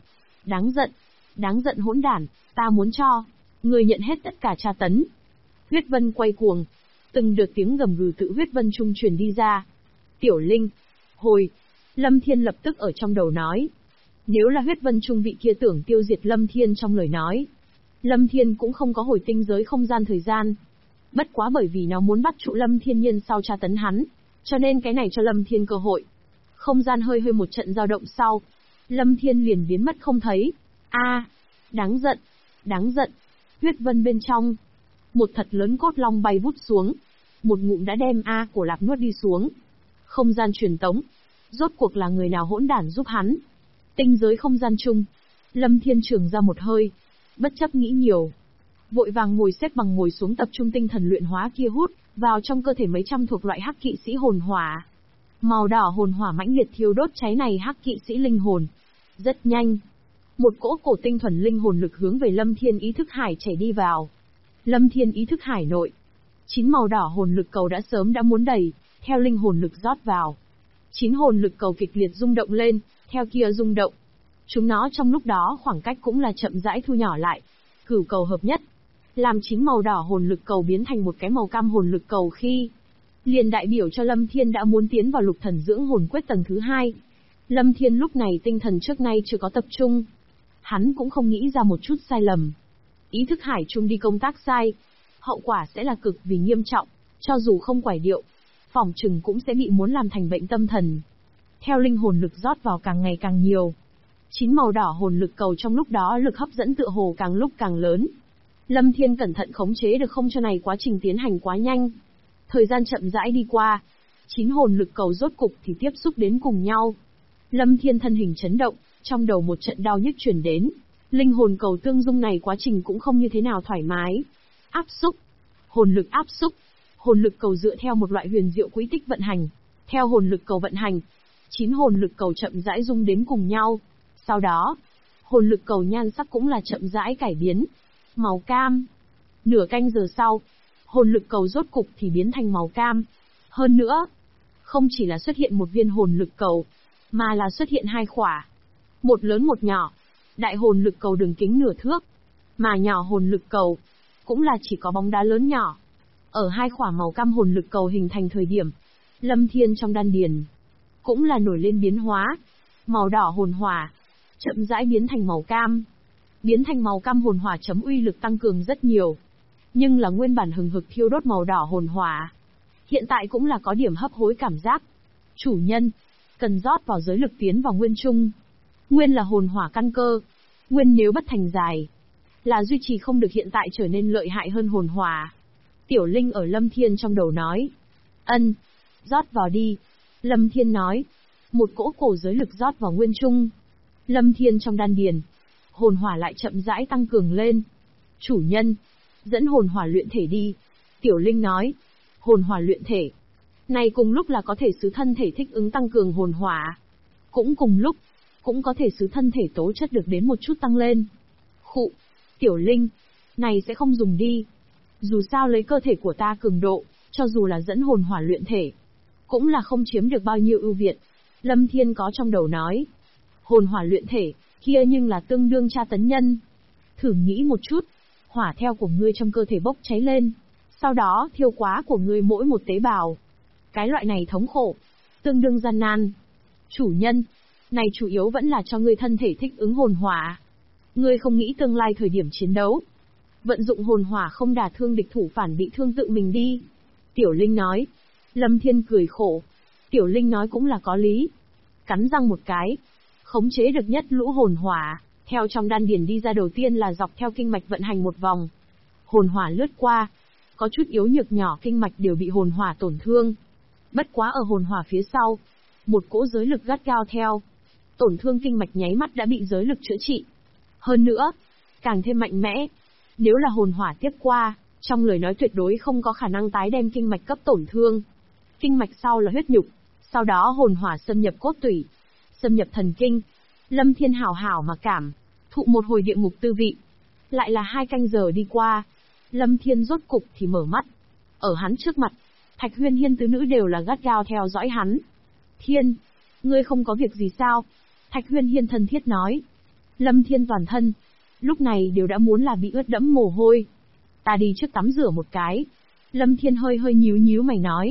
Đáng giận hỗn đản, ta muốn cho người nhận hết tất cả tra tấn. Huyết vân quay cuồng, từng đợt tiếng gầm gừ tự huyết vân trung truyền đi ra. Tiểu Linh, hồi. Lâm Thiên lập tức ở trong đầu nói. Nếu là huyết vân trung vị kia tưởng tiêu diệt Lâm Thiên trong lời nói. Lâm Thiên cũng không có hồi tinh giới không gian thời gian. Bất quá bởi vì nó muốn bắt trụ Lâm Thiên Nhiên sau tra tấn hắn, cho nên cái này cho Lâm Thiên cơ hội. Không gian hơi một trận dao động sau, Lâm Thiên liền biến mất không thấy. Đáng giận, đáng giận. Huyết vân bên trong, một thật lớn cốt long bay vút xuống, một ngụm đã đem của Lạc nuốt đi xuống. Không gian truyền tống, rốt cuộc là người nào hỗn đản giúp hắn? Tinh giới không gian chung, Lâm Thiên trường ra một hơi, bất chấp nghĩ nhiều, vội vàng ngồi xếp bằng ngồi xuống tập trung tinh thần luyện hóa kia hút vào trong cơ thể mấy trăm thuộc loại hắc kỵ sĩ hồn hỏa. Màu đỏ hồn hỏa mãnh liệt thiêu đốt cháy này hắc kỵ sĩ linh hồn. Rất nhanh, một cỗ cổ tinh thuần linh hồn lực hướng về Lâm Thiên ý thức hải chảy đi vào. Lâm Thiên ý thức hải nội, 9 màu đỏ hồn lực cầu đã sớm muốn đầy, theo linh hồn lực rót vào. 9 hồn lực cầu kịch liệt rung động lên, theo kia rung động. Chúng nó trong lúc đó khoảng cách cũng là chậm rãi thu nhỏ lại. Cửu cầu hợp nhất, làm 9 màu đỏ hồn lực cầu biến thành một cái màu cam hồn lực cầu khi liền đại biểu cho Lâm Thiên đã muốn tiến vào lục thần dưỡng hồn quyết tầng thứ 2. Lâm Thiên lúc này tinh thần trước nay chưa có tập trung. Hắn cũng không nghĩ ra một chút sai lầm. Ý thức hải trung đi công tác sai, hậu quả sẽ là cực vì nghiêm trọng, cho dù không quải điệu, phỏng chừng cũng sẽ bị muốn làm thành bệnh tâm thần. Theo linh hồn lực rót vào càng ngày càng nhiều, 9 màu đỏ hồn lực cầu trong lúc đó lực hấp dẫn tựa hồ càng lúc càng lớn. Lâm Thiên cẩn thận khống chế được không cho này quá trình tiến hành quá nhanh. Thời gian chậm rãi đi qua, 9 hồn lực cầu rốt cục thì tiếp xúc đến cùng nhau. Lâm Thiên thân hình chấn động, trong đầu một trận đau nhức truyền đến. Linh hồn cầu tương dung này quá trình cũng không như thế nào thoải mái. Áp xúc, hồn lực áp xúc. Hồn lực cầu dựa theo một loại huyền diệu quỹ tích vận hành. Theo hồn lực cầu vận hành, 9 hồn lực cầu chậm rãi dung đến cùng nhau. Sau đó, hồn lực cầu nhan sắc cũng là chậm rãi cải biến. Màu cam. Nửa canh giờ sau, hồn lực cầu rốt cục thì biến thành màu cam. Hơn nữa, không chỉ là xuất hiện một viên hồn lực cầu, mà là xuất hiện 2 khỏa. Một lớn một nhỏ. Đại hồn lực cầu đường kính nửa thước, mà nhỏ hồn lực cầu cũng là chỉ có bóng đá lớn nhỏ. Ở 2 khỏa màu cam hồn lực cầu hình thành thời điểm, Lâm Thiên trong đan điền cũng là nổi lên biến hóa. Màu đỏ hồn hỏa chậm rãi biến thành màu cam. Biến thành màu cam hồn hỏa chấm uy lực tăng cường rất nhiều. Nhưng là nguyên bản hừng hực thiêu đốt màu đỏ hồn hỏa, hiện tại cũng là có điểm hấp hối cảm giác. Chủ nhân, cần rót vào giới lực tiến vào nguyên trung. Nguyên là hồn hỏa căn cơ. Nguyên nếu bất thành dài, là duy trì không được hiện tại trở nên lợi hại hơn hồn hỏa. Tiểu Linh ở Lâm Thiên trong đầu nói. Ân, rót vào đi. Lâm Thiên nói. Một cỗ cổ giới lực rót vào nguyên trung. Lâm Thiên trong đan điền, hồn hỏa lại chậm rãi tăng cường lên. Chủ nhân, dẫn hồn hỏa luyện thể đi. Tiểu Linh nói. Hồn hỏa luyện thể. Này cùng lúc là có thể xứ thân thể thích ứng tăng cường hồn hỏa. Cũng cùng lúc, cũng có thể xứ thân thể tố chất được đến một chút tăng lên. Khụ, Tiểu Linh, này sẽ không dùng đi. Dù sao lấy cơ thể của ta cường độ, cho dù là dẫn hồn hỏa luyện thể, cũng là không chiếm được bao nhiêu ưu việt. Lâm Thiên có trong đầu nói. Hồn hỏa luyện thể, kia nhưng là tương đương tra tấn nhân. Thử nghĩ một chút, hỏa theo của ngươi trong cơ thể bốc cháy lên, sau đó thiêu quá của ngươi mỗi một tế bào. Cái loại này thống khổ, tương đương gian nan. Chủ nhân, này chủ yếu vẫn là cho ngươi thân thể thích ứng hồn hỏa. Ngươi không nghĩ tương lai thời điểm chiến đấu, vận dụng hồn hỏa không đả thương địch thủ phản bị thương tự mình đi. Tiểu Linh nói. Lâm Thiên cười khổ. Tiểu Linh nói cũng là có lý. Cắn răng một cái, khống chế được nhất lũ hồn hỏa, theo trong đan điền đi ra đầu tiên là dọc theo kinh mạch vận hành một vòng. Hồn hỏa lướt qua, có chút yếu nhược nhỏ kinh mạch đều bị hồn hỏa tổn thương. Bất quá ở hồn hỏa phía sau, một cỗ giới lực gắt gao theo. Tổn thương kinh mạch nháy mắt đã bị giới lực chữa trị. Hơn nữa, càng thêm mạnh mẽ. Nếu là hồn hỏa tiếp qua, trong lời nói tuyệt đối không có khả năng tái đem kinh mạch cấp tổn thương. Kinh mạch sau là huyết nhục, sau đó hồn hỏa xâm nhập cốt tủy, xâm nhập thần kinh. Lâm Thiên hảo hảo mà cảm thụ một hồi địa ngục tư vị. Lại là 2 canh giờ đi qua, Lâm Thiên rốt cục thì mở mắt. Ở hắn trước mặt, Thạch Huyên Hiên tứ nữ đều là gắt gao theo dõi hắn. Thiên, ngươi không có việc gì sao? Thạch Huyên Hiên thân thiết nói. Lâm Thiên toàn thân, lúc này đều đã muốn là bị ướt đẫm mồ hôi. Ta đi trước tắm rửa một cái. Lâm Thiên hơi nhíu mày nói.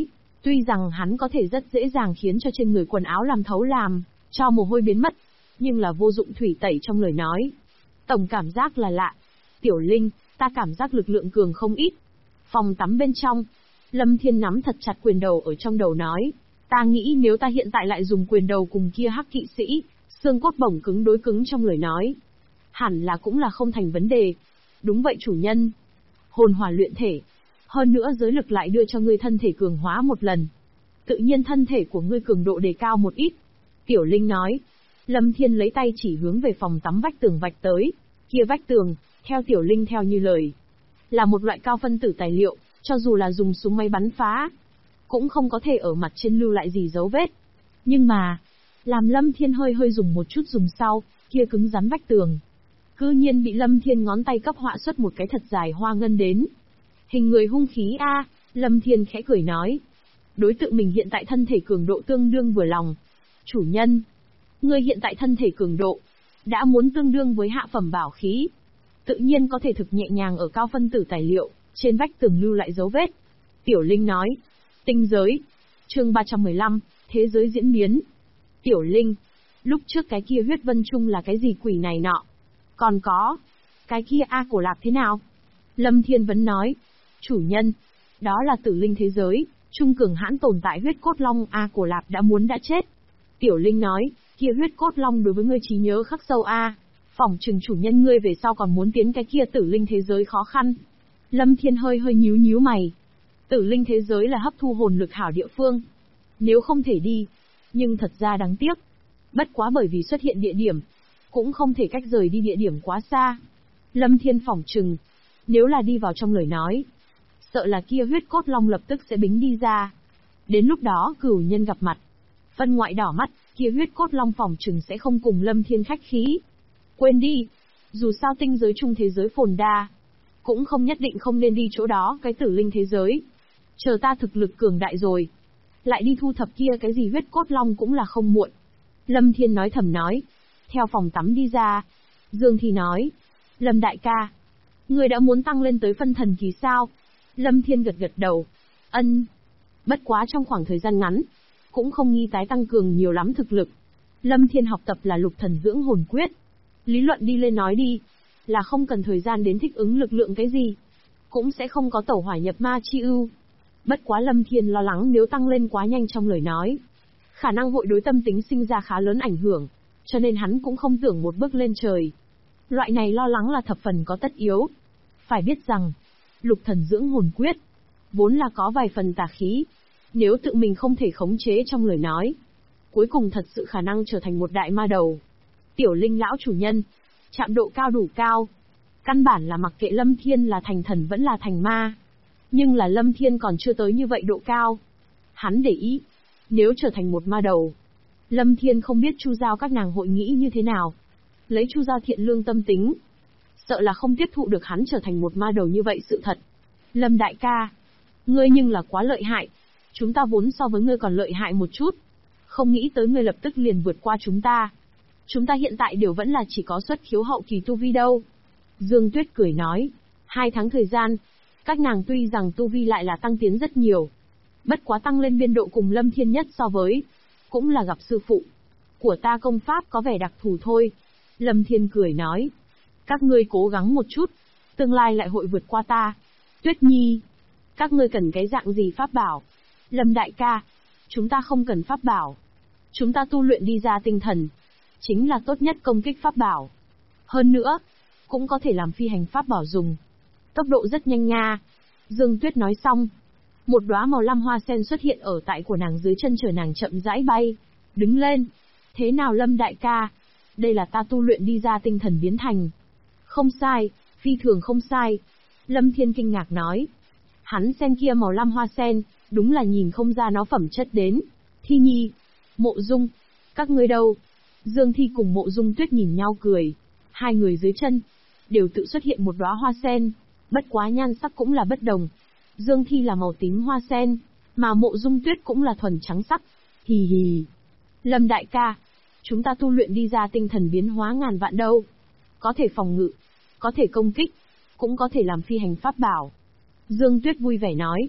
Tuy rằng hắn có thể rất dễ dàng khiến cho trên người quần áo làm thấu làm, cho mồ hôi biến mất, nhưng là vô dụng thủy tẩy trong lời nói. Tổng cảm giác là lạ. Tiểu Linh, ta cảm giác lực lượng cường không ít. Phòng tắm bên trong, Lâm Thiên nắm thật chặt quyền đầu ở trong đầu nói. Ta nghĩ nếu ta hiện tại lại dùng quyền đầu cùng kia hắc kỵ sĩ, xương cốt bổng cứng đối cứng trong lời nói. Hẳn là cũng là không thành vấn đề. Đúng vậy chủ nhân. Hồn hỏa luyện thể. Hơn nữa giới lực lại đưa cho ngươi thân thể cường hóa một lần. Tự nhiên thân thể của ngươi cường độ đề cao một ít. Tiểu Linh nói. Lâm Thiên lấy tay chỉ hướng về phòng tắm vách tường vạch tới. Kia vách tường, theo Tiểu Linh theo như lời, là một loại cao phân tử tài liệu, cho dù là dùng súng máy bắn phá, cũng không có thể ở mặt trên lưu lại gì dấu vết. Nhưng mà, làm Lâm Thiên hơi dùng một chút dùng sau, kia cứng rắn vách tường, cư nhiên bị Lâm Thiên ngón tay cấp họa xuất một cái thật dài hoa ngân đến. Hình người hung khí a, Lâm Thiên khẽ cười nói. Đối tượng mình hiện tại thân thể cường độ tương đương vừa lòng. Chủ nhân, ngươi hiện tại thân thể cường độ đã muốn tương đương với hạ phẩm bảo khí, tự nhiên có thể thực nhẹ nhàng ở cao phân tử tài liệu trên vách tường lưu lại dấu vết. Tiểu Linh nói. Tinh giới. Chương 315, thế giới diễn biến. Tiểu Linh, lúc trước cái kia huyết vân trung là cái gì quỷ này nọ? Còn có, cái kia A Cổ Lạp thế nào? Lâm Thiên vẫn nói. Chủ nhân, đó là tử linh thế giới, trung cường hãn tồn tại huyết cốt long A Cổ Lạp đã muốn đã chết. Tiểu Linh nói, kia huyết cốt long đối với ngươi trí nhớ khắc sâu a, phỏng chừng chủ nhân ngươi về sau còn muốn tiến cái kia tử linh thế giới khó khăn. Lâm Thiên hơi nhíu mày. Tử linh thế giới là hấp thu hồn lực hảo địa phương. Nếu không thể đi, nhưng thật ra đáng tiếc. Bất quá bởi vì xuất hiện địa điểm, cũng không thể cách rời đi địa điểm quá xa. Lâm Thiên phỏng chừng, nếu là đi vào trong lời nói, sợ là kia huyết cốt long lập tức sẽ bính đi ra. Đến lúc đó cửu nhân gặp mặt, phân ngoại đỏ mắt, kia huyết cốt long phỏng chừng sẽ không cùng Lâm Thiên khách khí. Quên đi, dù sao tinh giới chung thế giới phồn đa, cũng không nhất định không nên đi chỗ đó cái tử linh thế giới. Chờ ta thực lực cường đại rồi, lại đi thu thập kia cái gì huyết cốt long cũng là không muộn. Lâm Thiên nói thầm nói. Theo phòng tắm đi ra, Dương Thi nói. Lâm đại ca, người đã muốn tăng lên tới phân thần kỳ sao? Lâm Thiên gật đầu. Ân. Bất quá trong khoảng thời gian ngắn, cũng không nghi tái tăng cường nhiều lắm thực lực. Lâm Thiên học tập là lục thần dưỡng hồn quyết. Lý luận đi lên nói đi, là không cần thời gian đến thích ứng lực lượng cái gì, cũng sẽ không có tẩu hỏa nhập ma chi ưu. Bất quá Lâm Thiên lo lắng nếu tăng lên quá nhanh trong lời nói, khả năng hội đối tâm tính sinh ra khá lớn ảnh hưởng, cho nên hắn cũng không tưởng một bước lên trời. Loại này lo lắng là thập phần có tất yếu. Phải biết rằng, lục thần dưỡng hồn quyết, vốn là có vài phần tà khí. Nếu tự mình không thể khống chế trong lời nói, cuối cùng thật sự khả năng trở thành một đại ma đầu. Tiểu Linh lão chủ nhân, chạm độ cao đủ cao. Căn bản là mặc kệ Lâm Thiên là thành thần vẫn là thành ma. Nhưng là Lâm Thiên còn chưa tới như vậy độ cao. Hắn để ý, nếu trở thành một ma đầu, Lâm Thiên không biết Chu Giao các nàng hội nghĩ như thế nào. Lấy Chu Giao thiện lương tâm tính, sợ là không tiếp thụ được hắn trở thành một ma đầu như vậy sự thật. Lâm đại ca, ngươi nhưng là quá lợi hại. Chúng ta vốn so với ngươi còn lợi hại một chút. Không nghĩ tới ngươi lập tức liền vượt qua chúng ta. Chúng ta hiện tại đều vẫn là chỉ có xuất khiếu hậu kỳ tu vi đâu. Dương Tuyết cười nói. 2 tháng thời gian, các nàng tuy rằng tu vi lại là tăng tiến rất nhiều. Bất quá tăng lên biên độ cùng Lâm Thiên nhất so với, cũng là gặp sư phụ của ta công pháp có vẻ đặc thù thôi. Lâm Thiên cười nói. Các ngươi cố gắng một chút, tương lai lại hội vượt qua ta. Tuyết Nhi, các ngươi cần cái dạng gì pháp bảo? Lâm đại ca, chúng ta không cần pháp bảo. Chúng ta tu luyện đi ra tinh thần, chính là tốt nhất công kích pháp bảo. Hơn nữa, cũng có thể làm phi hành pháp bảo dùng. Tốc độ rất nhanh nha. Dương Tuyết nói xong, một đóa màu lam hoa sen xuất hiện ở tại của nàng dưới chân, chờ nàng chậm rãi bay đứng lên. Thế nào Lâm đại ca? Đây là ta tu luyện đi ra tinh thần biến thành. Không sai, phi thường không sai. Lâm Thiên kinh ngạc nói. Hắn sen kia màu lam hoa sen, đúng là nhìn không ra nó phẩm chất đến. Thi Nhi, Mộ Dung, các ngươi đâu? Dương Thi cùng Mộ Dung Tuyết nhìn nhau cười. Hai người dưới chân đều tự xuất hiện một đóa hoa sen, bất quá nhan sắc cũng là bất đồng. Dương Thi là màu tím hoa sen, mà Mộ Dung Tuyết cũng là thuần trắng sắc. Hì hì. Lâm đại ca, chúng ta tu luyện đi ra tinh thần biến hóa ngàn vạn đâu. Có thể phòng ngự, có thể công kích, cũng có thể làm phi hành pháp bảo. Dương Tuyết vui vẻ nói.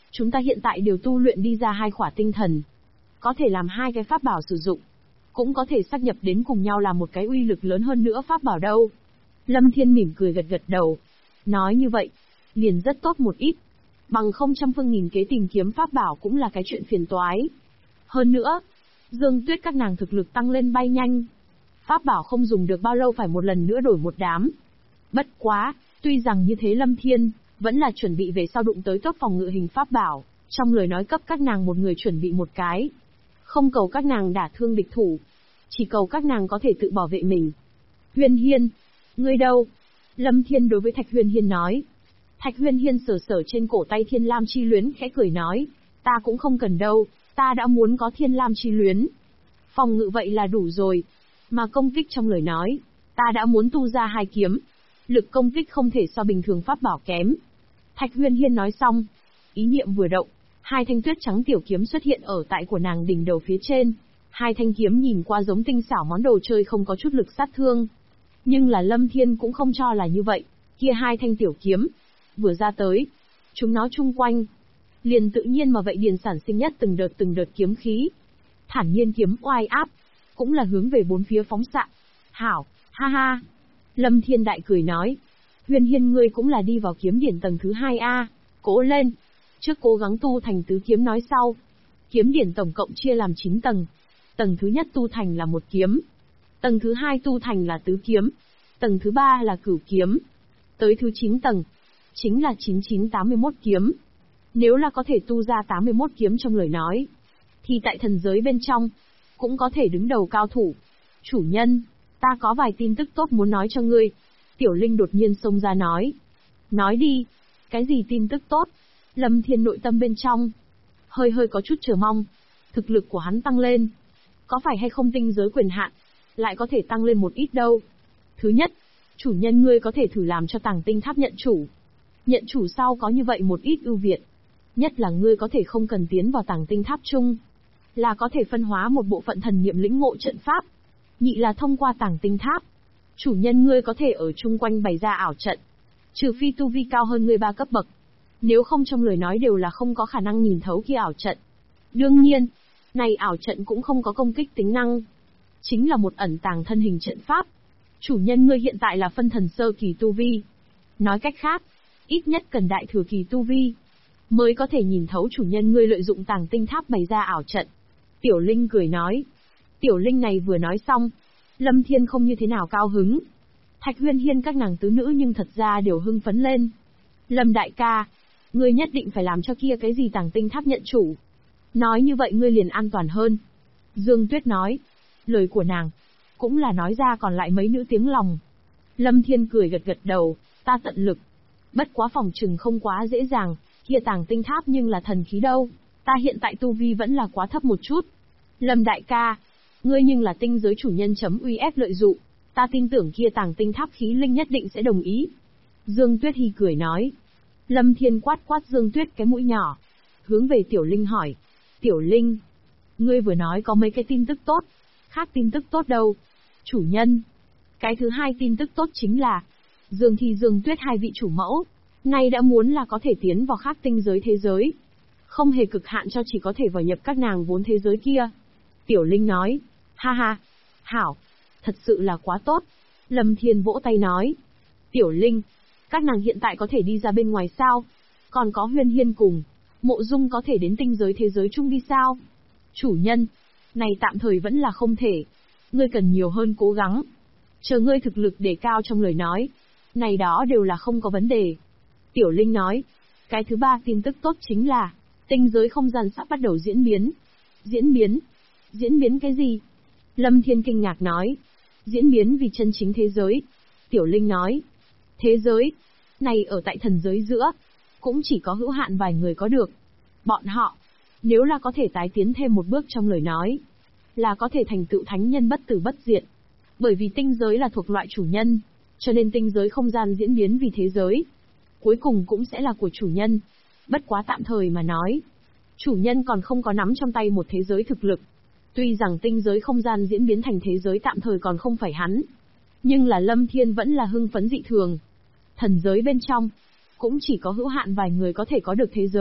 Chúng ta hiện tại đều tu luyện đi ra 2 khỏa tinh thần. Có thể làm 2 cái pháp bảo sử dụng. Cũng có thể sáp nhập đến cùng nhau làm một cái uy lực lớn hơn nữa pháp bảo đâu. Lâm Thiên mỉm cười gật gật đầu. Nói như vậy, liền rất tốt một ít. Bằng không trăm phương nghìn kế tìm kiếm pháp bảo cũng là cái chuyện phiền toái. Hơn nữa, Dương Tuyết các nàng thực lực tăng lên bay nhanh. Pháp bảo không dùng được bao lâu phải một lần nữa đổi một đám. Bất quá, tuy rằng như thế Lâm Thiên vẫn là chuẩn bị về sau đụng tới tốt phòng ngự hình pháp bảo, trong lời nói cấp các nàng một người chuẩn bị một cái. Không cầu các nàng đả thương địch thủ, chỉ cầu các nàng có thể tự bảo vệ mình. Huyên Hiên, ngươi đâu? Lâm Thiên đối với Thạch Huyên Hiên nói. Thạch Huyên Hiên sờ sờ trên cổ tay Thiên Lam Chi Luyến khẽ cười nói, ta cũng không cần đâu, ta đã muốn có Thiên Lam Chi Luyến. Phòng ngự vậy là đủ rồi, mà công kích trong lời nói, ta đã muốn tu ra 2 kiếm. Lực công kích không thể so bình thường pháp bảo kém. Thạch Huyên Hiên nói xong, ý niệm vừa động, 2 thanh tuyết trắng tiểu kiếm xuất hiện ở tại của nàng đỉnh đầu phía trên. 2 thanh kiếm nhìn qua giống tinh xảo món đồ chơi không có chút lực sát thương. Nhưng là Lâm Thiên cũng không cho là như vậy, kia 2 thanh tiểu kiếm vừa ra tới, chúng nó chung quanh liền tự nhiên mà vậy điền sản sinh nhất từng đợt kiếm khí. Thản nhiên kiếm oai áp, cũng là hướng về bốn phía phóng xạ. Hảo, ha ha. Lâm Thiên đại cười nói, Huyên Hiên ngươi cũng là đi vào kiếm điển tầng thứ 2A, cố lên. Trước cố gắng tu thành tứ kiếm nói sau. Kiếm điển tổng cộng chia làm 9 tầng. Tầng thứ nhất tu thành là 1 kiếm. Tầng thứ 2 tu thành là tứ kiếm. Tầng thứ 3 là cửu kiếm. Tới thứ 9 tầng, chính là 9981 kiếm. Nếu là có thể tu ra 81 kiếm trong lời nói, thì tại thần giới bên trong, cũng có thể đứng đầu cao thủ. Chủ nhân, ta có vài tin tức tốt muốn nói cho ngươi. Tiểu Linh đột nhiên xông ra nói. Nói đi, cái gì tin tức tốt? Lâm Thiên nội tâm bên trong hơi có chút chờ mong. Thực lực của hắn tăng lên, có phải hay không tinh giới quyền hạn lại có thể tăng lên một ít đâu. Thứ nhất, chủ nhân ngươi có thể thử làm cho Tàng Tinh Tháp nhận chủ. Nhận chủ sau có như vậy một ít ưu việt. Nhất là ngươi có thể không cần tiến vào Tàng Tinh Tháp chung, là có thể phân hóa một bộ phận thần niệm lĩnh ngộ trận pháp. Nhị là thông qua Tàng Tinh Tháp, chủ nhân ngươi có thể ở chung quanh bày ra ảo trận. Trừ phi tu vi cao hơn ngươi 3 cấp bậc, nếu không trong lời nói đều là không có khả năng nhìn thấu kia ảo trận. Đương nhiên, này ảo trận cũng không có công kích tính năng, chính là một ẩn tàng thân hình trận pháp. Chủ nhân ngươi hiện tại là phân thần sơ kỳ tu vi. Nói cách khác, ít nhất cần đại thừa kỳ tu vi mới có thể nhìn thấu chủ nhân ngươi lợi dụng Tàng Tinh Tháp bày ra ảo trận. Tiểu Linh cười nói. Tiểu Linh này vừa nói xong, Lâm Thiên không như thế nào cao hứng. Thạch Huyên Hiên các nàng tứ nữ nhưng thật ra đều hưng phấn lên. Lâm đại ca, ngươi nhất định phải làm cho kia cái gì Tàng Tinh Tháp nhận chủ. Nói như vậy ngươi liền an toàn hơn. Dương Tuyết nói. Lời của nàng cũng là nói ra còn lại mấy nữ tiếng lòng. Lâm Thiên cười gật đầu, ta tận lực. Bất quá phòng trừng không quá dễ dàng, kia Tàng Tinh Tháp nhưng là thần khí đâu. Ta hiện tại tu vi vẫn là quá thấp một chút. Lâm đại ca, ngươi nhưng là tinh giới chủ nhân uy ép lợi dụng, ta tin tưởng kia Tàng Tinh Tháp khí linh nhất định sẽ đồng ý. Dương Tuyết Hi cười nói. Lâm Thiên quát Dương Tuyết cái mũi nhỏ, hướng về Tiểu Linh hỏi. Tiểu Linh, ngươi vừa nói có mấy cái tin tức tốt, khác tin tức tốt đâu? Chủ nhân, cái thứ 2 tin tức tốt chính là, Dương Thi Dương Tuyết 2 vị chủ mẫu, nay đã muốn là có thể tiến vào khác tinh giới thế giới. Không hề cực hạn cho chỉ có thể vào nhập các nàng vốn thế giới kia. Tiểu Linh nói, ha ha, hảo, thật sự là quá tốt. Lâm Thiên vỗ tay nói, Tiểu Linh, các nàng hiện tại có thể đi ra bên ngoài sao? Còn có Huyên Hiên cùng Mộ Dung có thể đến tinh giới thế giới chung đi sao? Chủ nhân, này tạm thời vẫn là không thể. Ngươi cần nhiều hơn cố gắng. Chờ ngươi thực lực đề cao trong lời nói, này đó đều là không có vấn đề. Tiểu Linh nói, cái thứ 3 tin tức tốt chính là, tinh giới không gian sắp bắt đầu diễn biến. Diễn biến? Diễn biến cái gì? Lâm Thiên kinh ngạc nói. Diễn biến vì chân chính thế giới. Tiểu Linh nói. Thế giới? Này ở tại thần giới giữa, cũng chỉ có hữu hạn vài người có được. Bọn họ, nếu là có thể tái tiến thêm một bước trong lời nói, là có thể thành tựu thánh nhân bất tử bất diệt. Bởi vì tinh giới là thuộc loại chủ nhân, cho nên tinh giới không gian diễn biến vì thế giới. Cuối cùng cũng sẽ là của chủ nhân. Bất quá tạm thời mà nói, chủ nhân còn không có nắm trong tay một thế giới thực lực. Tuy rằng tinh giới không gian diễn biến thành thế giới tạm thời còn không phải hắn, nhưng là Lâm Thiên vẫn là hưng phấn dị thường. Thần giới bên trong, cũng chỉ có hữu hạn vài người có thể có được thế giới,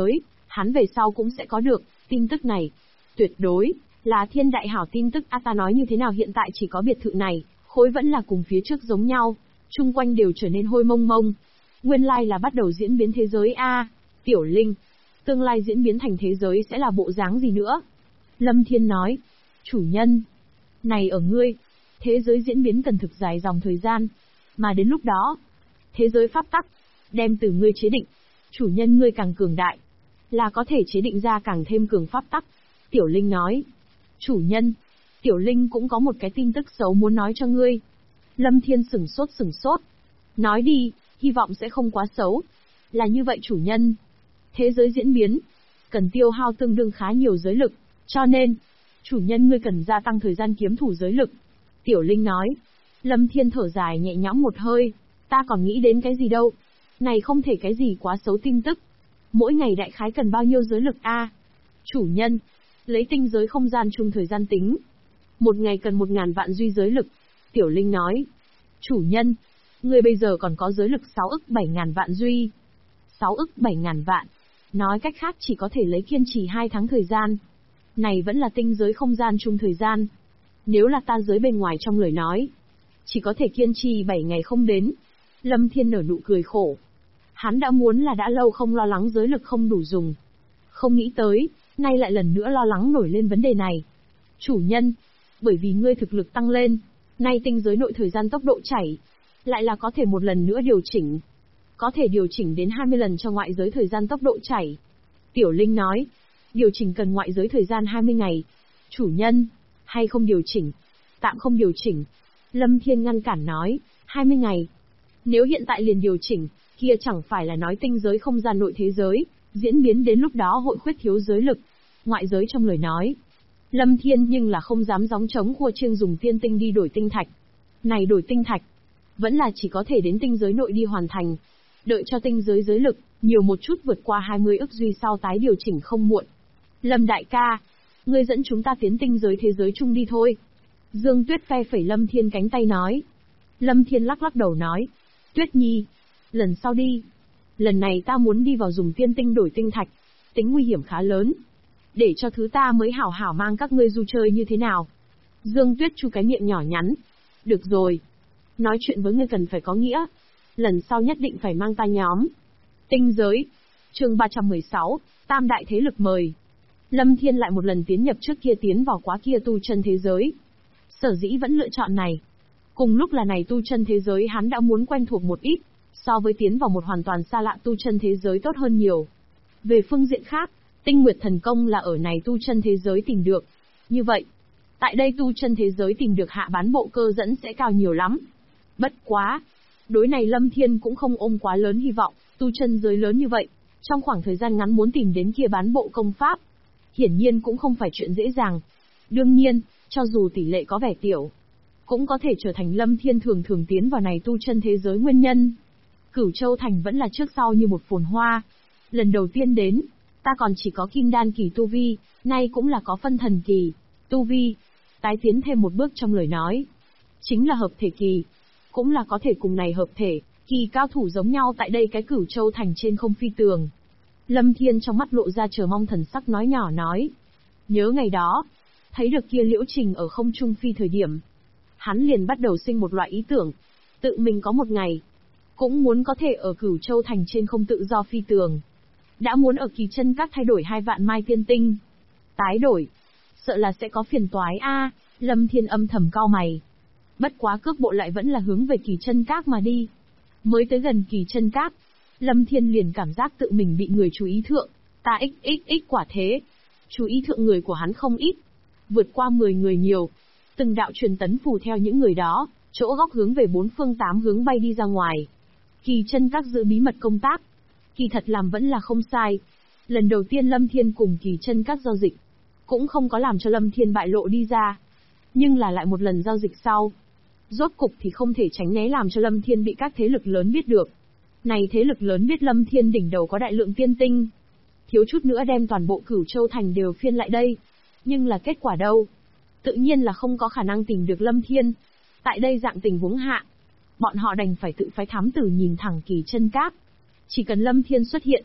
Hắn về sau cũng sẽ có được tin tức này. Tuyệt đối là thiên đại hảo tin tức. Ta nói như thế nào, hiện tại chỉ có biệt thự này, khối vẫn là cùng phía trước giống nhau, chung quanh đều trở nên hôi mông mông. Nguyên lai là bắt đầu diễn biến thế giới a. Tiểu Linh, tương lai diễn biến thành thế giới sẽ là bộ dáng gì nữa? Lâm Thiên nói, chủ nhân, này ở ngươi, thế giới diễn biến cần thực dài dòng thời gian, mà đến lúc đó, thế giới pháp tắc, đem từ ngươi chế định, chủ nhân ngươi càng cường đại, là có thể chế định ra càng thêm cường pháp tắc. Tiểu Linh nói, chủ nhân, Tiểu Linh cũng có một cái tin tức xấu muốn nói cho ngươi. Lâm Thiên sửng sốt, nói đi, hy vọng sẽ không quá xấu. Là như vậy chủ nhân, thế giới diễn biến, cần tiêu hao tương đương khá nhiều giới lực, cho nên, chủ nhân ngươi cần gia tăng thời gian kiếm thủ giới lực. Tiểu Linh nói. Lâm Thiên thở dài nhẹ nhõm một hơi, ta còn nghĩ đến cái gì đâu. Này không thể cái gì quá xấu tin tức. Mỗi ngày đại khái cần bao nhiêu giới lực a? Chủ nhân, lấy tinh giới không gian chung thời gian tính. Một ngày cần 1000 vạn duy giới lực. Tiểu Linh nói. Chủ nhân, ngươi bây giờ còn có giới lực 6 ức 7000 vạn duy. 6 ức 7000 vạn. Nói cách khác chỉ có thể lấy kiên trì 2 tháng thời gian. Này vẫn là tinh giới không gian chung thời gian. Nếu là ta giới bên ngoài trong lời nói, chỉ có thể kiên trì 7 ngày không đến. Lâm Thiên nở nụ cười khổ. Hắn đã muốn là đã lâu không lo lắng giới lực không đủ dùng. Không nghĩ tới, nay lại lần nữa lo lắng nổi lên vấn đề này. Chủ nhân, bởi vì ngươi thực lực tăng lên, nay tinh giới nội thời gian tốc độ chảy, lại là có thể một lần nữa điều chỉnh. Có thể điều chỉnh đến 20 lần cho ngoại giới thời gian tốc độ chảy. Tiểu Linh nói, điều chỉnh cần ngoại giới thời gian 20 ngày. Chủ nhân, hay không điều chỉnh? Tạm không điều chỉnh. Lâm Thiên ngăn cản nói, 20 ngày. Nếu hiện tại liền điều chỉnh, kia chẳng phải là nói tinh giới không gian nội thế giới, diễn biến đến lúc đó hội khuyết thiếu giới lực. Ngoại giới trong lời nói. Lâm Thiên nhưng là không dám gióng trống khua chiêng dùng tiên tinh đi đổi tinh thạch. Này đổi tinh thạch, vẫn là chỉ có thể đến tinh giới nội đi hoàn thành. Đợi cho tinh giới giới lực, nhiều một chút vượt qua 20 ức duy sau tái điều chỉnh không muộn. Lâm đại ca, ngươi dẫn chúng ta tiến tinh giới thế giới chung đi thôi. Dương Tuyết phe phẩy Lâm Thiên cánh tay nói. Lâm Thiên lắc lắc đầu nói. Tuyết Nhi, lần sau đi. Lần này ta muốn đi vào dùng tiên tinh đổi tinh thạch, tính nguy hiểm khá lớn. Để cho thứ ta mới hảo hảo mang các ngươi du chơi như thế nào. Dương Tuyết chu cái miệng nhỏ nhắn. Được rồi. Nói chuyện với ngươi cần phải có nghĩa. Lần sau nhất định phải mang ta nhóm. Tinh giới. Chương 316, Tam đại thế lực mời. Lâm Thiên lại một lần tiến nhập trước kia tiến vào quá kia tu chân thế giới. Sở dĩ vẫn lựa chọn này. Cùng lúc là này tu chân thế giới hắn đã muốn quen thuộc một ít, so với tiến vào một hoàn toàn xa lạ tu chân thế giới tốt hơn nhiều. Về phương diện khác, Tinh Nguyệt Thần Công là ở này tu chân thế giới tìm được. Như vậy, tại đây tu chân thế giới tìm được hạ bán bộ cơ dẫn sẽ cao nhiều lắm. Bất quá, đối này Lâm Thiên cũng không ôm quá lớn hy vọng, tu chân giới lớn như vậy, trong khoảng thời gian ngắn muốn tìm đến kia bán bộ công pháp, hiển nhiên cũng không phải chuyện dễ dàng. Đương nhiên, cho dù tỷ lệ có vẻ tiểu, cũng có thể trở thành Lâm Thiên thường thường tiến vào này tu chân thế giới nguyên nhân. Cửu Châu Thành vẫn là trước sau như một phồn hoa. Lần đầu tiên đến, ta còn chỉ có kim đan kỳ tu vi, nay cũng là có phân thần kỳ tu vi. Tái tiến thêm một bước trong lời nói, chính là hợp thể kỳ, cũng là có thể cùng này hợp thể kỳ cao thủ giống nhau tại đây cái Cửu Châu Thành trên không phi tường. Lâm Thiên trong mắt lộ ra chờ mong thần sắc nói nhỏ nói. Nhớ ngày đó, thấy được kia Liễu Trình ở không trung phi thời điểm, hắn liền bắt đầu sinh một loại ý tưởng, tự mình có một ngày, cũng muốn có thể ở Cửu Châu Thành trên không tự do phi tường. Đã muốn ở Kỳ Chân Các thay đổi 2 vạn mai tiên tinh. Tái đổi, sợ là sẽ có phiền toái a. Lâm Thiên âm thầm cau mày. Bất quá cước bộ lại vẫn là hướng về Kỳ Chân Các mà đi. Mới tới gần Kỳ Chân Các, Lâm Thiên liền cảm giác tự mình bị người chú ý thượng. Ta xxx quả thế. Chú ý thượng người của hắn không ít, vượt qua 10 người nhiều. Từng đạo truyền tấn phù theo những người đó, chỗ góc hướng về 4 phương 8 hướng bay đi ra ngoài. Kỳ Chân Các giữ bí mật công tác, kỳ thật làm vẫn là không sai. Lần đầu tiên Lâm Thiên cùng Kỳ Chân Các giao dịch, cũng không có làm cho Lâm Thiên bại lộ đi ra. Nhưng là lại một lần giao dịch sau, rốt cục thì không thể tránh né làm cho Lâm Thiên bị các thế lực lớn biết được. Này thế lực lớn biết Lâm Thiên đỉnh đầu có đại lượng tiên tinh, thiếu chút nữa đem toàn bộ Cửu Châu Thành đều phiên lại đây. Nhưng là kết quả đâu? Tự nhiên là không có khả năng tìm được Lâm Thiên. Tại đây dạng tình huống hạ, bọn họ đành phải tự phái thám tử nhìn thẳng Kỳ Chân Các. Chỉ cần Lâm Thiên xuất hiện,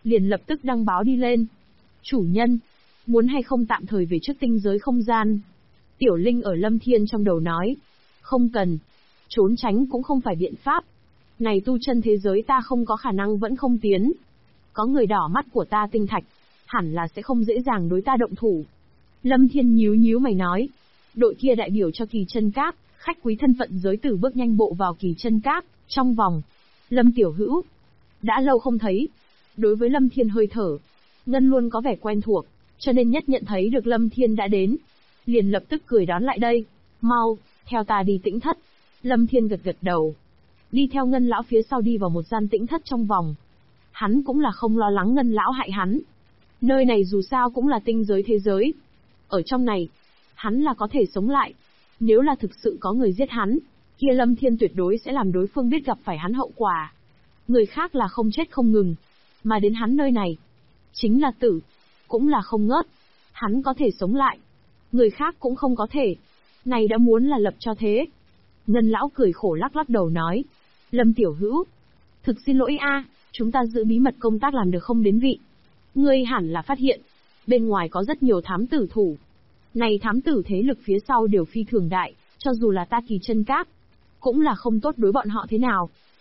liền lập tức đăng báo đi lên. Chủ nhân, muốn hay không tạm thời về trước tinh giới không gian? Tiểu Linh ở Lâm Thiên trong đầu nói. Không cần. Trốn tránh cũng không phải biện pháp. Này tu chân thế giới ta không có khả năng vẫn không tiến. Có người đỏ mắt của ta tinh thạch, hẳn là sẽ không dễ dàng đối ta động thủ. Lâm Thiên nhíu nhíu mày nói. Đội kia đại biểu cho Kỳ Chân Các, khách quý thân phận giới tử bước nhanh bộ vào Kỳ Chân Các, trong vòng. Lâm tiểu hữu. Đã lâu không thấy. Đối với Lâm Thiên hơi thở, Ngân luôn có vẻ quen thuộc, cho nên nhất nhận thấy được Lâm Thiên đã đến. Liền lập tức cười đón lại đây. Mau, theo ta đi tĩnh thất. Lâm Thiên gật gật đầu. Đi theo Ngân lão phía sau đi vào một gian tĩnh thất trong vòng. Hắn cũng là không lo lắng Ngân lão hại hắn. Nơi này dù sao cũng là tinh giới thế giới. Ở trong này, hắn là có thể sống lại. Nếu là thực sự có người giết hắn, kia Lâm Thiên tuyệt đối sẽ làm đối phương biết gặp phải hắn hậu quả. Người khác là không chết không ngừng, mà đến hắn nơi này, chính là tử, cũng là không ngớt. Hắn có thể sống lại, người khác cũng không có thể. Này đã muốn là lập cho thế. Ngân lão cười khổ lắc lắc đầu nói. Lâm tiểu hữu, thực xin lỗi a, chúng ta giữ bí mật công tác làm được không đến vị. Ngươi hẳn là phát hiện, bên ngoài có rất nhiều thám tử thủ. Này thám tử thế lực phía sau đều phi thường đại, cho dù là ta Kỳ Chân Các, cũng là không tốt đối bọn họ thế nào.